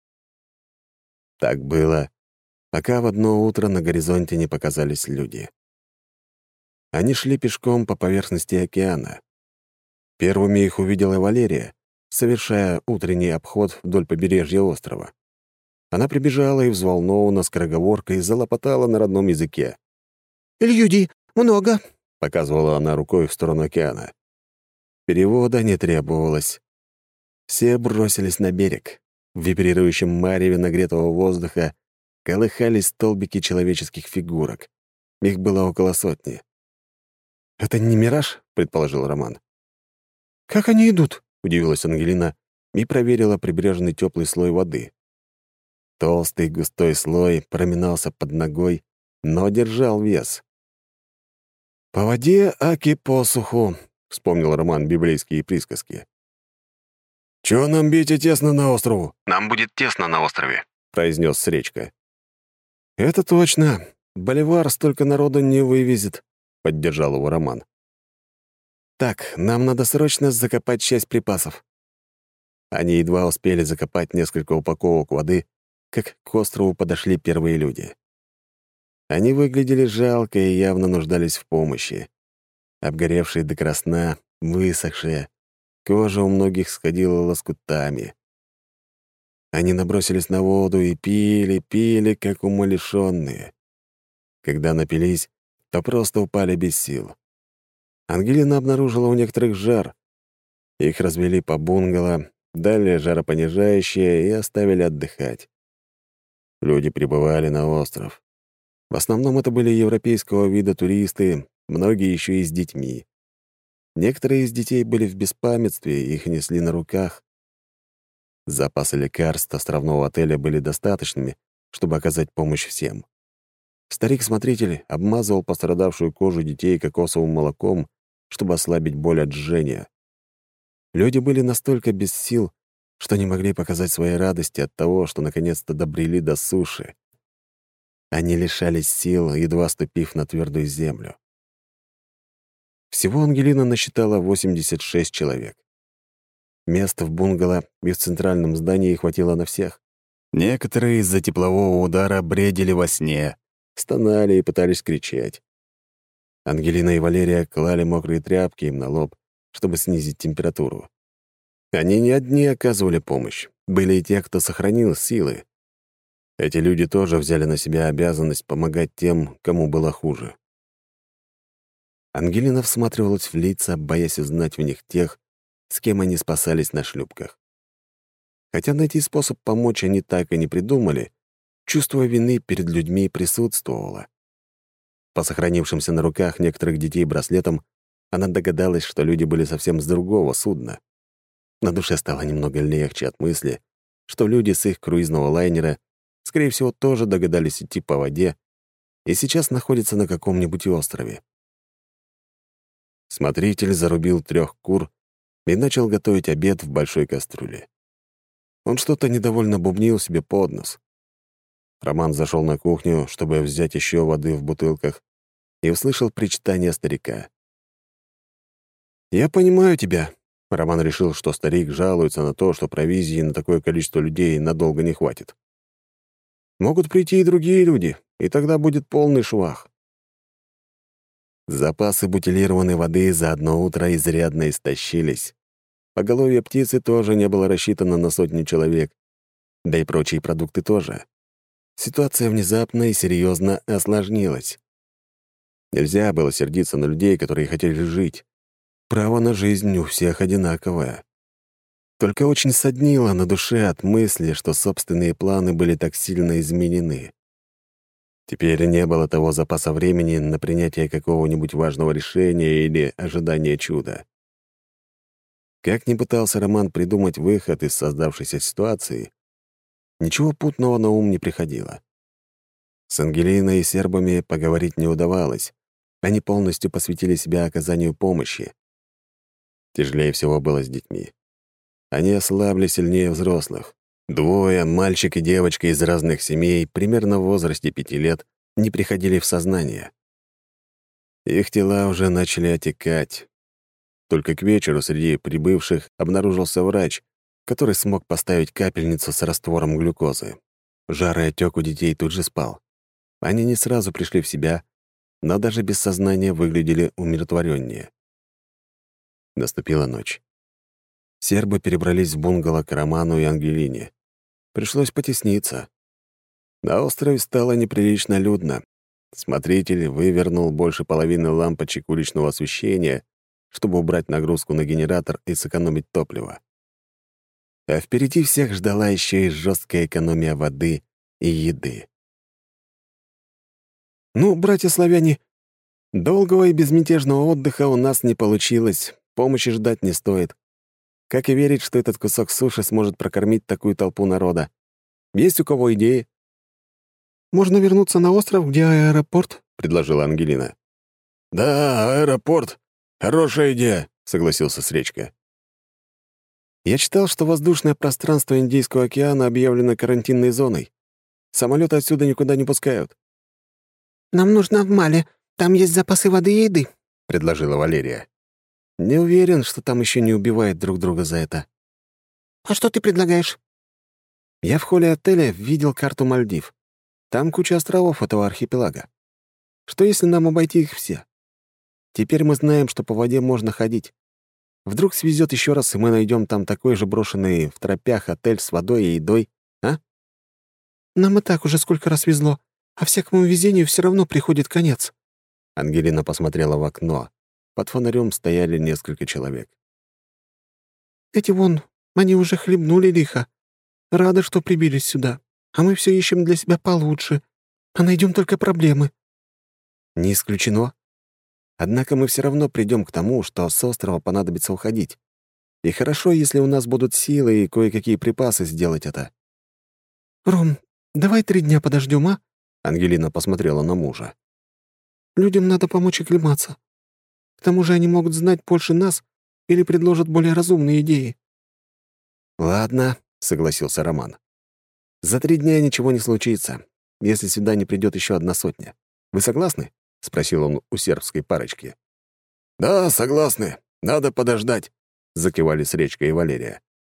Так было, пока в одно утро на горизонте не показались люди. Они шли пешком по поверхности океана. Первыми их увидела Валерия, совершая утренний обход вдоль побережья острова. Она прибежала и взволнованно скороговоркой залопотала на родном языке. «Люди много», — показывала она рукой в сторону океана. Перевода не требовалось. Все бросились на берег. В вибрирующем мареве нагретого воздуха колыхались столбики человеческих фигурок. Их было около сотни. «Это не мираж?» — предположил Роман. «Как они идут?» — удивилась Ангелина и проверила прибрежный теплый слой воды. Толстый густой слой проминался под ногой, но держал вес. «По воде, аки по суху», — вспомнил Роман библейские присказки. «Чё нам бить и тесно на острову?» «Нам будет тесно на острове», — произнес Сречка. «Это точно. Боливар столько народу не вывезет», — поддержал его Роман. «Так, нам надо срочно закопать часть припасов». Они едва успели закопать несколько упаковок воды, как к острову подошли первые люди. Они выглядели жалко и явно нуждались в помощи. Обгоревшие до красна, высохшие, кожа у многих сходила лоскутами. Они набросились на воду и пили, как умалишенные. Когда напились, то просто упали без сил. Ангелина обнаружила у некоторых жар. Их развели по бунгало, дали жаропонижающее и оставили отдыхать. Люди прибывали на остров. В основном это были европейского вида туристы, многие еще и с детьми. Некоторые из детей были в беспамятстве, их несли на руках. Запасы лекарств островного отеля были достаточными, чтобы оказать помощь всем. Старик-смотритель обмазывал пострадавшую кожу детей кокосовым молоком, чтобы ослабить боль от жжения. Люди были настолько без сил, что не могли показать своей радости от того, что наконец-то добрели до суши. Они лишались сил, едва ступив на твердую землю. Всего Ангелина насчитала 86 человек. Мест в бунгало и в центральном здании хватило на всех. Некоторые из-за теплового удара бредили во сне, стонали и пытались кричать. Ангелина и Валерия клали мокрые тряпки им на лоб, чтобы снизить температуру. Они не одни оказывали помощь, были и те, кто сохранил силы. Эти люди тоже взяли на себя обязанность помогать тем, кому было хуже. Ангелина всматривалась в лица, боясь узнать в них тех, с кем они спасались на шлюпках. Хотя найти способ помочь они так и не придумали, чувство вины перед людьми присутствовало. По сохранившимся на руках некоторых детей браслетам она догадалась, что люди были совсем с другого судна. На душе стало немного легче от мысли, что люди с их круизного лайнера, скорее всего, тоже догадались идти по воде и сейчас находятся на каком-нибудь острове. Смотритель зарубил 3 кур и начал готовить обед в большой кастрюле. Он что-то недовольно бубнил себе под нос. Роман зашел на кухню, чтобы взять еще воды в бутылках, и услышал причитание старика. «Я понимаю тебя». Роман решил, что старик жалуется на то, что провизии на такое количество людей надолго не хватит. «Могут прийти и другие люди, и тогда будет полный швах». Запасы бутилированной воды за одно утро изрядно истощились. Поголовье птицы тоже не было рассчитано на сотню человек, да и прочие продукты тоже. Ситуация внезапно и серьезно осложнилась. Нельзя было сердиться на людей, которые хотели жить. Право на жизнь у всех одинаковое. Только очень соднило на душе от мысли, что собственные планы были так сильно изменены. Теперь не было того запаса времени на принятие какого-нибудь важного решения или ожидание чуда. Как ни пытался Роман придумать выход из создавшейся ситуации, ничего путного на ум не приходило. С Ангелиной и сербами поговорить не удавалось. Они полностью посвятили себя оказанию помощи. Тяжелее всего было с детьми. Они ослабли сильнее взрослых. Двое, мальчик и девочка из разных семей, примерно в возрасте 5 лет, не приходили в сознание. Их тела уже начали отекать. Только к вечеру среди прибывших обнаружился врач, который смог поставить капельницу с раствором глюкозы. Жар и отек у детей тут же спал. Они не сразу пришли в себя, но даже без сознания выглядели умиротвореннее. Наступила ночь. Сербы перебрались в бунгало к Роману и Ангелине. Пришлось потесниться. На острове стало неприлично людно. Смотритель вывернул больше половины лампочек уличного освещения, чтобы убрать нагрузку на генератор и сэкономить топливо. А впереди всех ждала еще и жесткая экономия воды и еды. «Ну, братья-славяне, долгого и безмятежного отдыха у нас не получилось, помощи ждать не стоит. Как и верить, что этот кусок суши сможет прокормить такую толпу народа? Есть у кого идеи?» «Можно вернуться на остров, где аэропорт?» — предложила Ангелина. «Да, аэропорт. Хорошая идея», — согласился Сречка. «Я читал, что воздушное пространство Индийского океана объявлено карантинной зоной. Самолеты отсюда никуда не пускают». «Нам нужно в Мале. Там есть запасы воды и еды», — предложила Валерия. «Не уверен, что там еще не убивают друг друга за это». «А что ты предлагаешь?» «Я в холле отеля видел карту Мальдив. Там куча островов этого архипелага. Что если нам обойти их все? Теперь мы знаем, что по воде можно ходить. Вдруг свезет еще раз, и мы найдем там такой же брошенный в тропях отель с водой и едой, а?» «Нам и так уже сколько раз везло, а всякому везению все равно приходит конец». Ангелина посмотрела в окно. Под фонарем стояли несколько человек. «Эти вон, они уже хлебнули лихо. Рады, что прибились сюда. А мы все ищем для себя получше. А найдем только проблемы». «Не исключено. Однако мы все равно придем к тому, что с острова понадобится уходить. И хорошо, если у нас будут силы и кое-какие припасы сделать это». «Ром, давай 3 дня подождем, а?» Ангелина посмотрела на мужа. «Людям надо помочь оклематься. К тому же они могут знать больше нас или предложат более разумные идеи». «Ладно», — согласился Роман. «За 3 дня ничего не случится, если сюда не придет еще 100. Вы согласны?» — спросил он у сербской парочки. «Да, согласны. Надо подождать», — закивали Сречка и Валерия.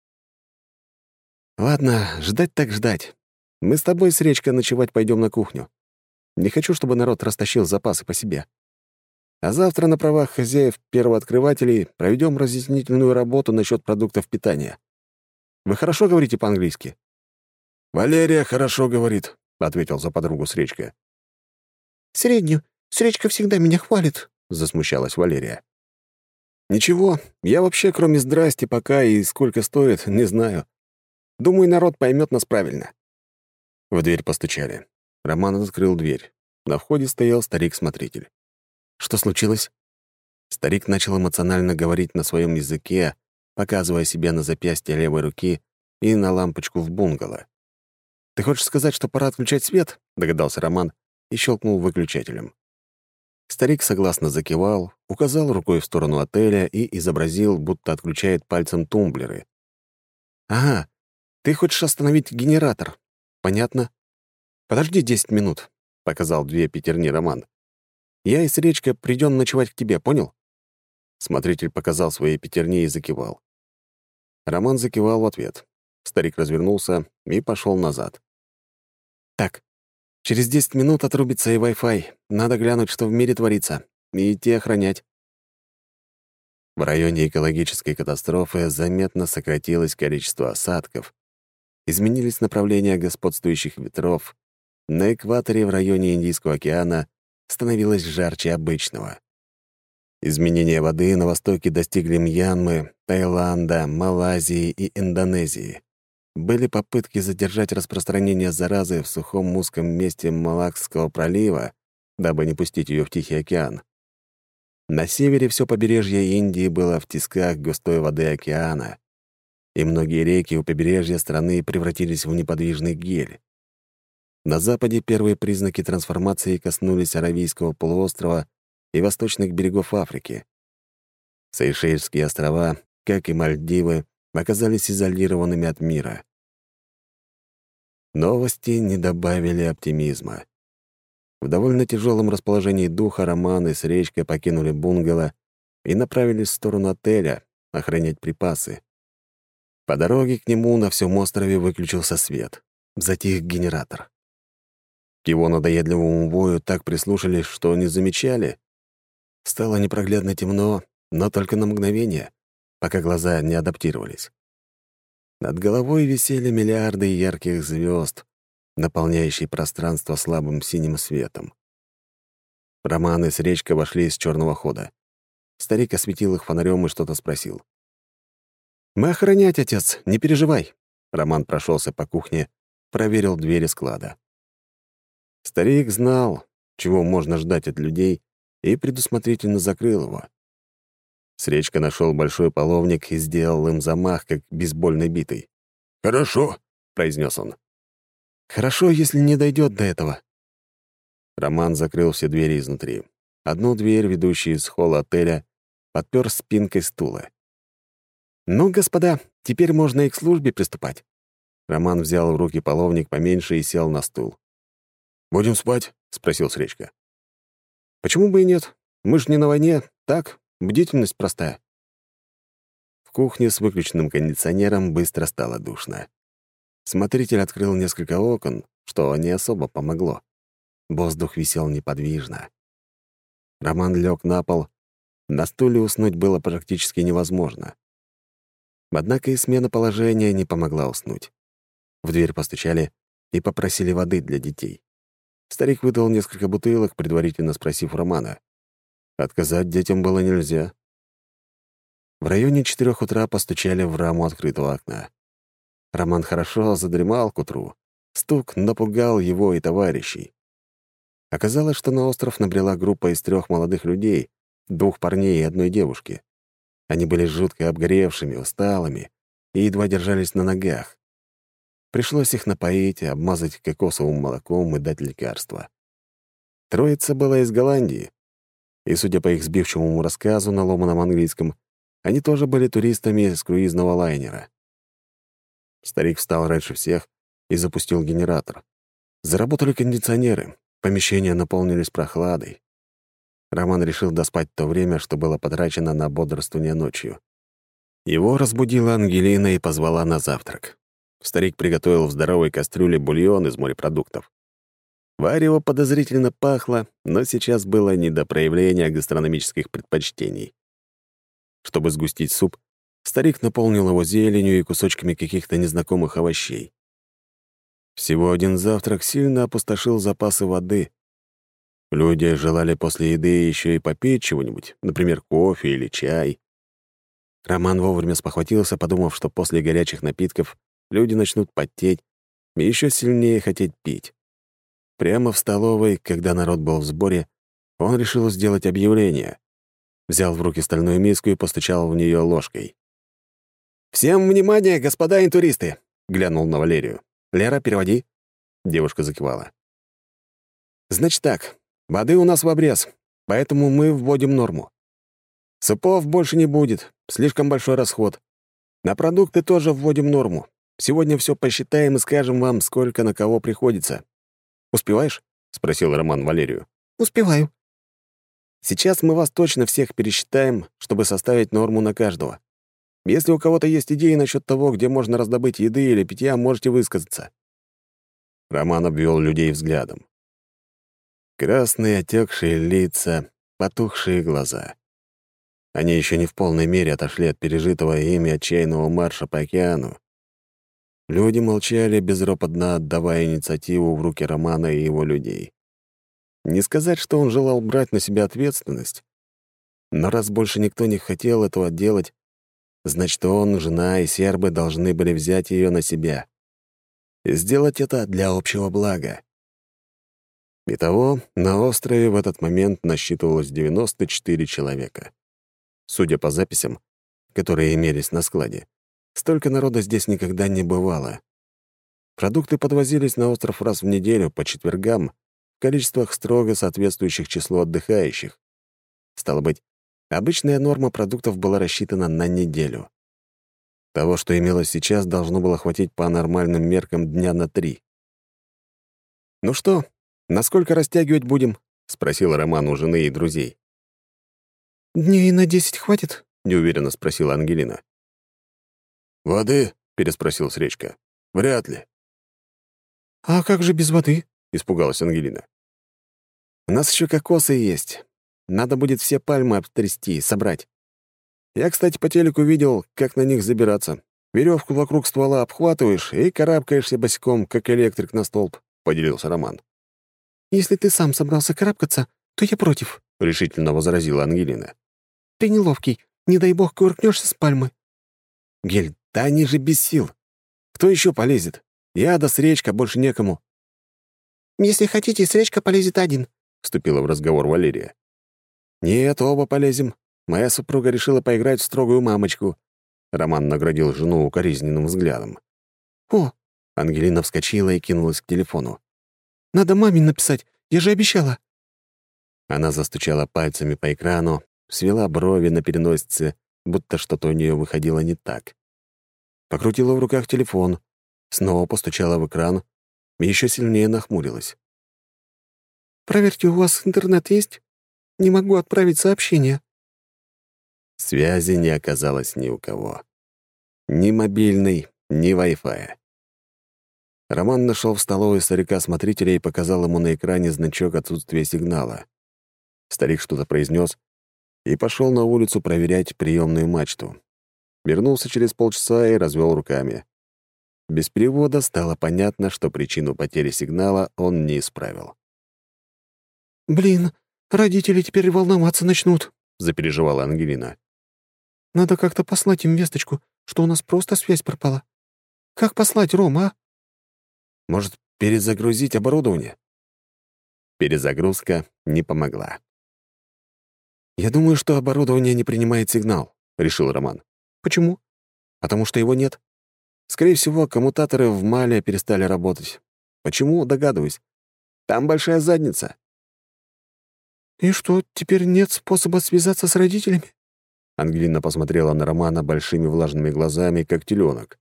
«Ладно, ждать так ждать. Мы с тобой, Сречка, ночевать пойдем на кухню. Не хочу, чтобы народ растащил запасы по себе. А завтра на правах хозяев первооткрывателей проведем разъяснительную работу насчет продуктов питания. Вы хорошо говорите по-английски?» «Валерия хорошо говорит», — ответил за подругу Сречка. «Среднюю. Сречка всегда меня хвалит», — засмущалась Валерия. «Ничего, я вообще, кроме «здрасте», пока и сколько стоит, не знаю. Думаю, народ поймет нас правильно». В дверь постучали. Роман открыл дверь. На входе стоял старик-смотритель. «Что случилось?» Старик начал эмоционально говорить на своем языке, показывая себе на запястье левой руки и на лампочку в бунгало. «Ты хочешь сказать, что пора отключать свет?» — догадался Роман и щелкнул выключателем. Старик согласно закивал, указал рукой в сторону отеля и изобразил, будто отключает пальцем тумблеры. «Ага, ты хочешь остановить генератор. Понятно. Подожди 10 минут», — показал 2 пятерни Роман. «Я и Сречка придем ночевать к тебе, понял?» Смотритель показал свои пятерни и закивал. Роман закивал в ответ. Старик развернулся и пошел назад. «Так, через 10 минут отрубится и Wi-Fi. Надо глянуть, что в мире творится, и идти охранять». В районе экологической катастрофы заметно сократилось количество осадков, изменились направления господствующих ветров, на экваторе в районе Индийского океана становилось жарче обычного. Изменения воды на востоке достигли Мьянмы, Таиланда, Малайзии и Индонезии. Были попытки задержать распространение заразы в сухом узком месте Малакского пролива, дабы не пустить ее в Тихий океан. На севере все побережье Индии было в тисках густой воды океана, и многие реки у побережья страны превратились в неподвижный гель. На западе первые признаки трансформации коснулись Аравийского полуострова и восточных берегов Африки. Сейшельские острова, как и Мальдивы, оказались изолированными от мира. Новости не добавили оптимизма. В довольно тяжелом расположении духа Роман и Сречка покинули бунгало и направились в сторону отеля охранять припасы. По дороге к нему на всем острове выключился свет. Затих генератор. К его надоедливому вою так прислушались, что не замечали. Стало непроглядно темно, но только на мгновение, пока глаза не адаптировались. Над головой висели миллиарды ярких звезд, наполняющие пространство слабым синим светом. Роман и Сречка вошли из черного хода. Старик осветил их фонарем и что-то спросил. «Мы охранять, отец, не переживай». Роман прошелся по кухне, проверил двери склада. Старик знал, чего можно ждать от людей, и предусмотрительно закрыл его. Сречка нашел большой половник и сделал им замах, как бейсбольной битой. «Хорошо», — произнес он. «Хорошо, если не дойдет до этого». Роман закрыл все двери изнутри. Одну дверь, ведущую из холла отеля, подпер спинкой стула. «Ну, господа, теперь можно и к службе приступать». Роман взял в руки половник поменьше и сел на стул. «Будем спать?» — спросил Сречка. «Почему бы и нет? Мы ж не на войне, так, бдительность простая». В кухне с выключенным кондиционером быстро стало душно. Смотритель открыл несколько окон, что не особо помогло. Воздух висел неподвижно. Роман лег на пол. На стуле уснуть было практически невозможно. Однако и смена положения не помогла уснуть. В дверь постучали и попросили воды для детей. Старик выдал несколько бутылок, предварительно спросив Романа. Отказать детям было нельзя. В районе 4 утра постучали в раму открытого окна. Роман хорошо задремал к утру. Стук напугал его и товарищей. Оказалось, что на остров набрела группа из 3 молодых людей, 2 парней и 1 девушки. Они были жутко обгоревшими, усталыми и едва держались на ногах. Пришлось их напоить, обмазать кокосовым молоком и дать лекарства. Троица была из Голландии, и, судя по их сбивчивому рассказу на ломаном английском, они тоже были туристами с круизного лайнера. Старик встал раньше всех и запустил генератор. Заработали кондиционеры, помещения наполнились прохладой. Роман решил доспать то время, что было потрачено на бодрствование ночью. Его разбудила Ангелина и позвала на завтрак. Старик приготовил в здоровой кастрюле бульон из морепродуктов. Варево подозрительно пахло, но сейчас было не до проявления гастрономических предпочтений. Чтобы сгустить суп, старик наполнил его зеленью и кусочками каких-то незнакомых овощей. Всего один завтрак сильно опустошил запасы воды. Люди желали после еды еще и попить чего-нибудь, например, кофе или чай. Роман вовремя спохватился, подумав, что после горячих напитков люди начнут потеть и еще сильнее хотеть пить. Прямо в столовой, когда народ был в сборе, он решил сделать объявление. Взял в руки стальную миску и постучал в нее ложкой. «Всем внимание, господа интуристы!» — глянул на Валерию. «Лера, переводи». Девушка закивала. «Значит так, воды у нас в обрез, поэтому мы вводим норму. Супов больше не будет, слишком большой расход. На продукты тоже вводим норму. Сегодня все посчитаем и скажем вам, сколько на кого приходится. Успеваешь?» — спросил Роман Валерию. «Успеваю». «Сейчас мы вас точно всех пересчитаем, чтобы составить норму на каждого. Если у кого-то есть идеи насчет того, где можно раздобыть еды или питья, можете высказаться». Роман обвел людей взглядом. Красные отекшие лица, потухшие глаза. Они еще не в полной мере отошли от пережитого ими отчаянного марша по океану. Люди молчали, безропотно отдавая инициативу в руки Романа и его людей. Не сказать, что он желал брать на себя ответственность, но раз больше никто не хотел этого делать, значит, он, жена и сербы должны были взять ее на себя и сделать это для общего блага. Итого, на острове в этот момент насчитывалось 94 человека. Судя по записям, которые имелись на складе, столько народа здесь никогда не бывало. Продукты подвозились на остров раз в неделю по четвергам в количествах строго соответствующих числу отдыхающих. Стало быть, обычная норма продуктов была рассчитана на неделю. Того, что имелось сейчас, должно было хватить по нормальным меркам дня на 3. «Ну что, насколько растягивать будем?» — спросил Роман у жены и друзей. «Дней на 10 хватит?» — неуверенно спросила Ангелина. «Воды?» — переспросил Сречка. «Вряд ли». «А как же без воды?» — испугалась Ангелина. «У нас еще кокосы есть. Надо будет все пальмы обтрясти, собрать. Я, кстати, по телеку видел, как на них забираться. Веревку вокруг ствола обхватываешь и карабкаешься босиком, как электрик на столб», — поделился Роман. «Если ты сам собрался карабкаться, то я против», — решительно возразила Ангелина. «Ты неловкий. Не дай бог, кувыркнешься с пальмы». «Гель, да они же без сил. Кто еще полезет? Я да Сречка, больше некому». «Если хотите, Сречка полезет один», — вступила в разговор Валерия. «Нет, оба полезем. Моя супруга решила поиграть в строгую мамочку». Роман наградил жену укоризненным взглядом. «О!» — Ангелина вскочила и кинулась к телефону. «Надо маме написать, я же обещала». Она застучала пальцами по экрану, свела брови на переносице, будто что-то у нее выходило не так. Покрутила в руках телефон, снова постучала в экран и еще сильнее нахмурилась. «Проверьте, у вас интернет есть? Не могу отправить сообщение». Связи не оказалось ни у кого. Ни мобильной, ни Wi-Fi. Роман нашел в столовой старика-смотрителя и показал ему на экране значок отсутствия сигнала. Старик что-то произнес и пошел на улицу проверять приемную мачту. Вернулся через полчаса и развел руками. Без перевода стало понятно, что причину потери сигнала он не исправил. «Блин, родители теперь волноваться начнут», — запереживала Ангелина. «Надо как-то послать им весточку, что у нас просто связь пропала. Как послать, Ром, а?» «Может, перезагрузить оборудование?» Перезагрузка не помогла. «Я думаю, что оборудование не принимает сигнал», — решил Роман. «Почему?» «Потому что его нет. Скорее всего, коммутаторы в Мале перестали работать. Почему, догадываюсь. Там большая задница». «И что, теперь нет способа связаться с родителями?» Ангелина посмотрела на Романа большими влажными глазами, как теленок.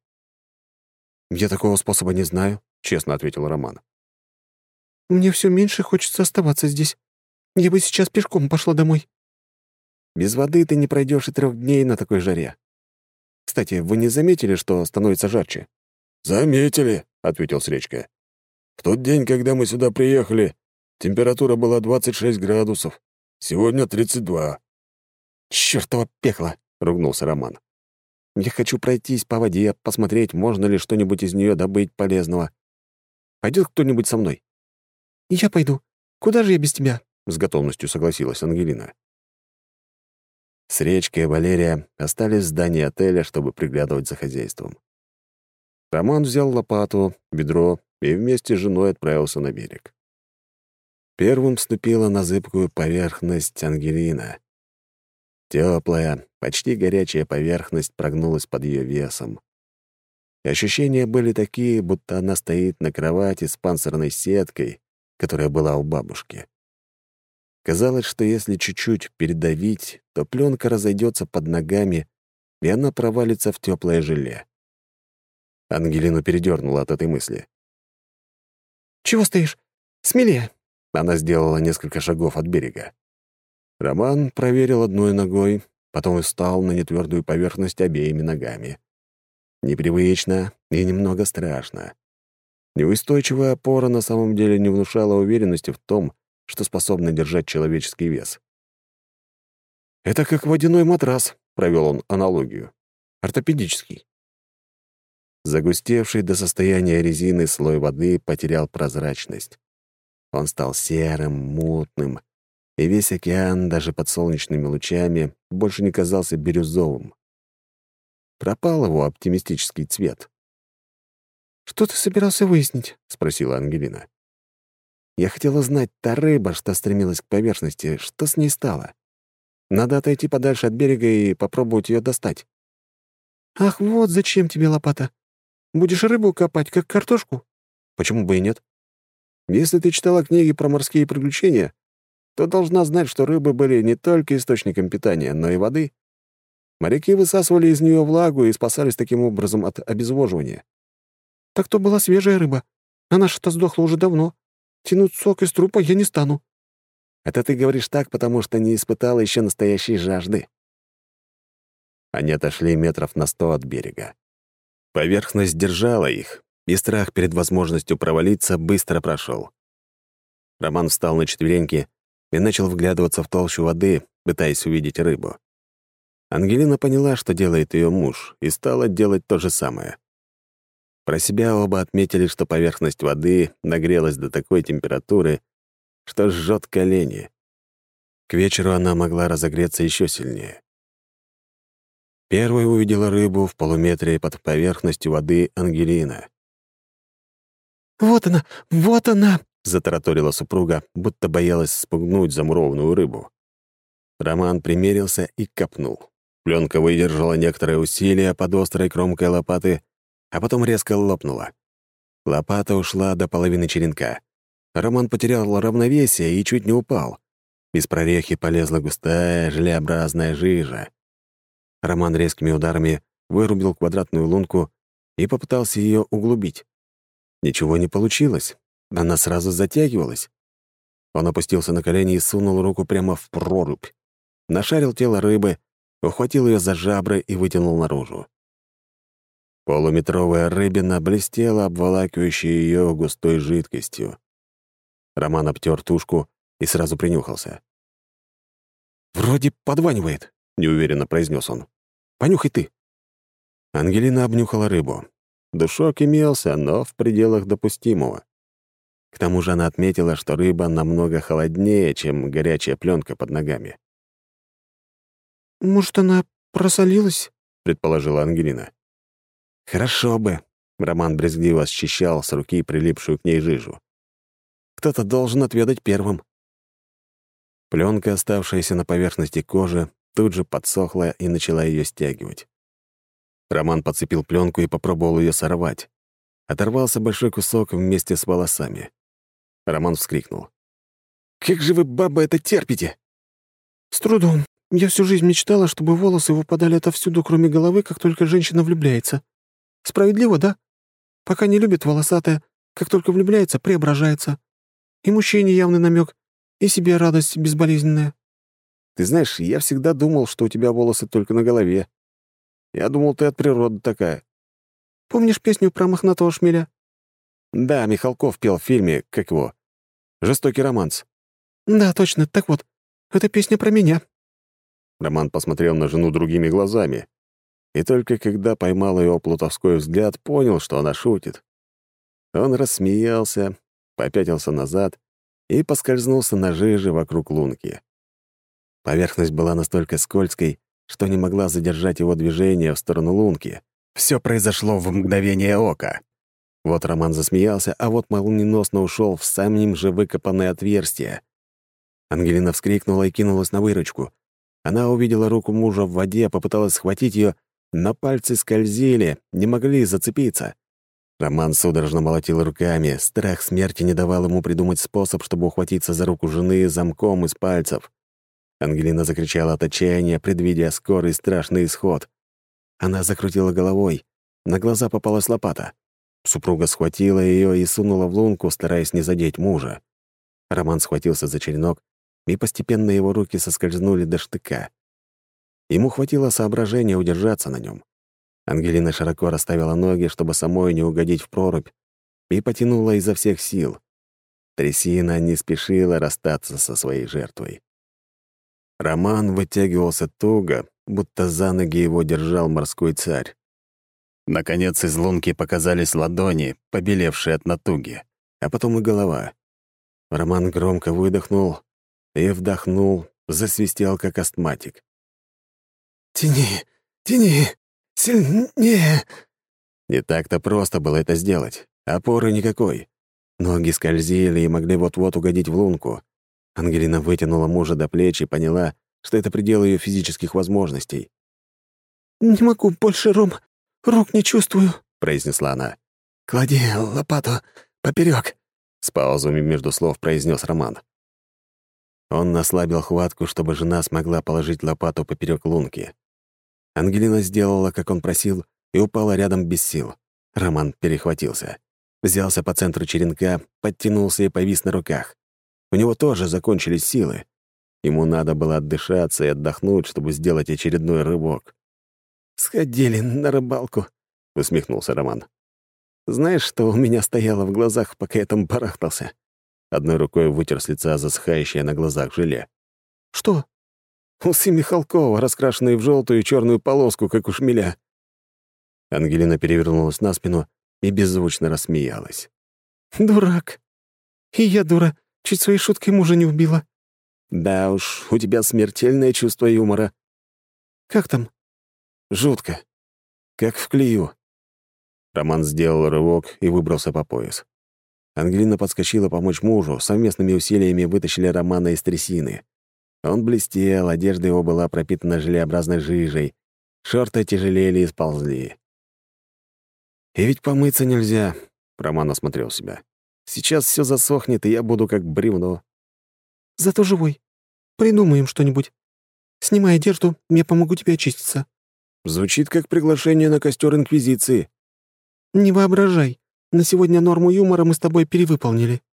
«Я такого способа не знаю», — честно ответил Роман. «Мне все меньше хочется оставаться здесь. Я бы сейчас пешком пошла домой». «Без воды ты не пройдешь и 3 дней на такой жаре. Кстати, вы не заметили, что становится жарче?» «Заметили», — ответил Сречка. «В тот день, когда мы сюда приехали, температура была 26 градусов. Сегодня 32. «Чёртово пекло!» — ругнулся Роман. «Я хочу пройтись по воде, посмотреть, можно ли что-нибудь из нее добыть полезного. Пойдет кто-нибудь со мной?» «Я пойду. Куда же я без тебя?» — с готовностью согласилась Ангелина. Сречка и Валерия остались в здании отеля, чтобы приглядывать за хозяйством. Роман взял лопату, ведро и вместе с женой отправился на берег. Первым вступила на зыбкую поверхность Ангелина. Теплая, почти горячая поверхность прогнулась под ее весом. И ощущения были такие, будто она стоит на кровати с панцирной сеткой, которая была у бабушки. Казалось, что если чуть-чуть передавить, то пленка разойдется под ногами, и она провалится в теплое желе. Ангелину передернула от этой мысли. «Чего стоишь? Смелее!» Она сделала несколько шагов от берега. Роман проверил одной ногой, потом встал на нетвердую поверхность обеими ногами. Непривычно и немного страшно. Неустойчивая опора на самом деле не внушала уверенности в том, что способна держать человеческий вес. «Это как водяной матрас», — провел он аналогию. «Ортопедический». Загустевший до состояния резины слой воды потерял прозрачность. Он стал серым, мутным, и весь океан, даже под солнечными лучами, больше не казался бирюзовым. Пропал его оптимистический цвет. «Что ты собирался выяснить?» — спросила Ангелина. Я хотел узнать, та рыба, что стремилась к поверхности, что с ней стало. Надо отойти подальше от берега и попробовать ее достать. «Ах, вот зачем тебе лопата. Будешь рыбу копать, как картошку?» Почему бы и нет? Если ты читала книги про морские приключения, то должна знать, что рыбы были не только источником питания, но и воды. Моряки высасывали из нее влагу и спасались таким образом от обезвоживания. «Так то была свежая рыба. А наша-то сдохла уже давно. Тянуть сок из трупа я не стану». Это ты говоришь так, потому что не испытала еще настоящей жажды. Они отошли метров на 100 от берега. Поверхность держала их, и страх перед возможностью провалиться быстро прошел. Роман встал на четвереньки и начал вглядываться в толщу воды, пытаясь увидеть рыбу. Ангелина поняла, что делает ее муж, и стала делать то же самое. Про себя оба отметили, что поверхность воды нагрелась до такой температуры, что жжет колени. К вечеру она могла разогреться еще сильнее. Первой увидела рыбу в полуметре под поверхностью воды Ангелина. «Вот она! Вот она!» — затараторила супруга, будто боялась спугнуть замурованную рыбу. Роман примерился и копнул. Пленка выдержала некоторое усилие под острой кромкой лопаты, а потом резко лопнула. Лопата ушла до половины черенка. Роман потерял равновесие и чуть не упал. Из прорехи полезла густая, желеобразная жижа. Роман резкими ударами вырубил квадратную лунку и попытался ее углубить. Ничего не получилось. Она сразу затягивалась. Он опустился на колени и сунул руку прямо в прорубь. Нашарил тело рыбы, ухватил ее за жабры и вытянул наружу. Полуметровая рыбина блестела, обволакивающей ее густой жидкостью. Роман обтер тушку и сразу принюхался. «Вроде подванивает», — неуверенно произнес он. «Понюхай ты». Ангелина обнюхала рыбу. Душок имелся, но в пределах допустимого. К тому же она отметила, что рыба намного холоднее, чем горячая пленка под ногами. «Может, она просолилась?» — предположила Ангелина. «Хорошо бы», — Роман брезгливо счищал с руки прилипшую к ней жижу. «Кто-то должен отведать первым». Пленка, оставшаяся на поверхности кожи, тут же подсохла и начала ее стягивать. Роман подцепил пленку и попробовал ее сорвать. Оторвался большой кусок вместе с волосами. Роман вскрикнул. «Как же вы, баба, это терпите?» «С трудом. Я всю жизнь мечтала, чтобы волосы выпадали отовсюду, кроме головы, как только женщина влюбляется. Справедливо, да? Пока не любит волосатая, как только влюбляется, преображается. И мужчине явный намек, и себе радость безболезненная». «Ты знаешь, я всегда думал, что у тебя волосы только на голове. Я думал, ты от природы такая». «Помнишь песню про мохнатого шмеля?» «Да, Михалков пел в фильме, как его, «Жестокий романс». «Да, точно. Так вот, эта песня про меня». Роман посмотрел на жену другими глазами, и только когда поймал ее плутовской взгляд, понял, что она шутит. Он рассмеялся, попятился назад и поскользнулся на жиже вокруг лунки. Поверхность была настолько скользкой, что не могла задержать его движение в сторону лунки. Все произошло в мгновение ока. Вот Роман засмеялся, а вот молниеносно ушел в самим же выкопанное отверстие. Ангелина вскрикнула и кинулась на выручку. Она увидела руку мужа в воде, попыталась схватить ее, но пальцы скользили, не могли зацепиться. Роман судорожно молотил руками, страх смерти не давал ему придумать способ, чтобы ухватиться за руку жены замком из пальцев. Ангелина закричала от отчаяния, предвидя скорый страшный исход. Она закрутила головой. На глаза попалась лопата. Супруга схватила ее и сунула в лунку, стараясь не задеть мужа. Роман схватился за черенок, и постепенно его руки соскользнули до штыка. Ему хватило соображения удержаться на нем. Ангелина широко расставила ноги, чтобы самой не угодить в прорубь, и потянула изо всех сил. Трясина не спешила расстаться со своей жертвой. Роман вытягивался туго, будто за ноги его держал морской царь. Наконец из лунки показались ладони, побелевшие от натуги, а потом и голова. Роман громко выдохнул и вдохнул, засвистел, как астматик. «Тяни, тяни, сильнее!» Не так-то просто было это сделать. Опоры никакой. Ноги скользили и могли вот-вот угодить в лунку. Ангелина вытянула мужа до плеч и поняла, что это предел ее физических возможностей. «Не могу больше, Ром. Рук не чувствую», — произнесла она. «Клади лопату поперек», — с паузами между слов произнес Роман. Он ослабил хватку, чтобы жена смогла положить лопату поперек лунки. Ангелина сделала, как он просил, и упала рядом без сил. Роман перехватился. Взялся по центру черенка, подтянулся и повис на руках. У него тоже закончились силы. Ему надо было отдышаться и отдохнуть, чтобы сделать очередной рывок. «Сходили на рыбалку», — усмехнулся Роман. «Знаешь, что у меня стояло в глазах, пока я там барахтался?» Одной рукой вытер с лица засыхающее на глазах желе. «Что?» «Усы Михалкова, раскрашенные в желтую и черную полоску, как у шмеля». Ангелина перевернулась на спину и беззвучно рассмеялась. «Дурак. И я дура. Чуть своей шуткой мужа не убила». «Да уж, у тебя смертельное чувство юмора». «Как там?» «Жутко. Как в клею». Роман сделал рывок и выбрался по пояс. Ангелина подскочила помочь мужу, совместными усилиями вытащили Романа из трясины. Он блестел, одежда его была пропитана желеобразной жижей, шорты тяжелели и сползли. «И ведь помыться нельзя», — Роман осмотрел себя. «Сейчас все засохнет, и я буду как бревно». «Зато живой. Придумаем что-нибудь. Снимай одежду, я помогу тебе очиститься». Звучит как приглашение на костер Инквизиции. «Не воображай. На сегодня норму юмора мы с тобой перевыполнили».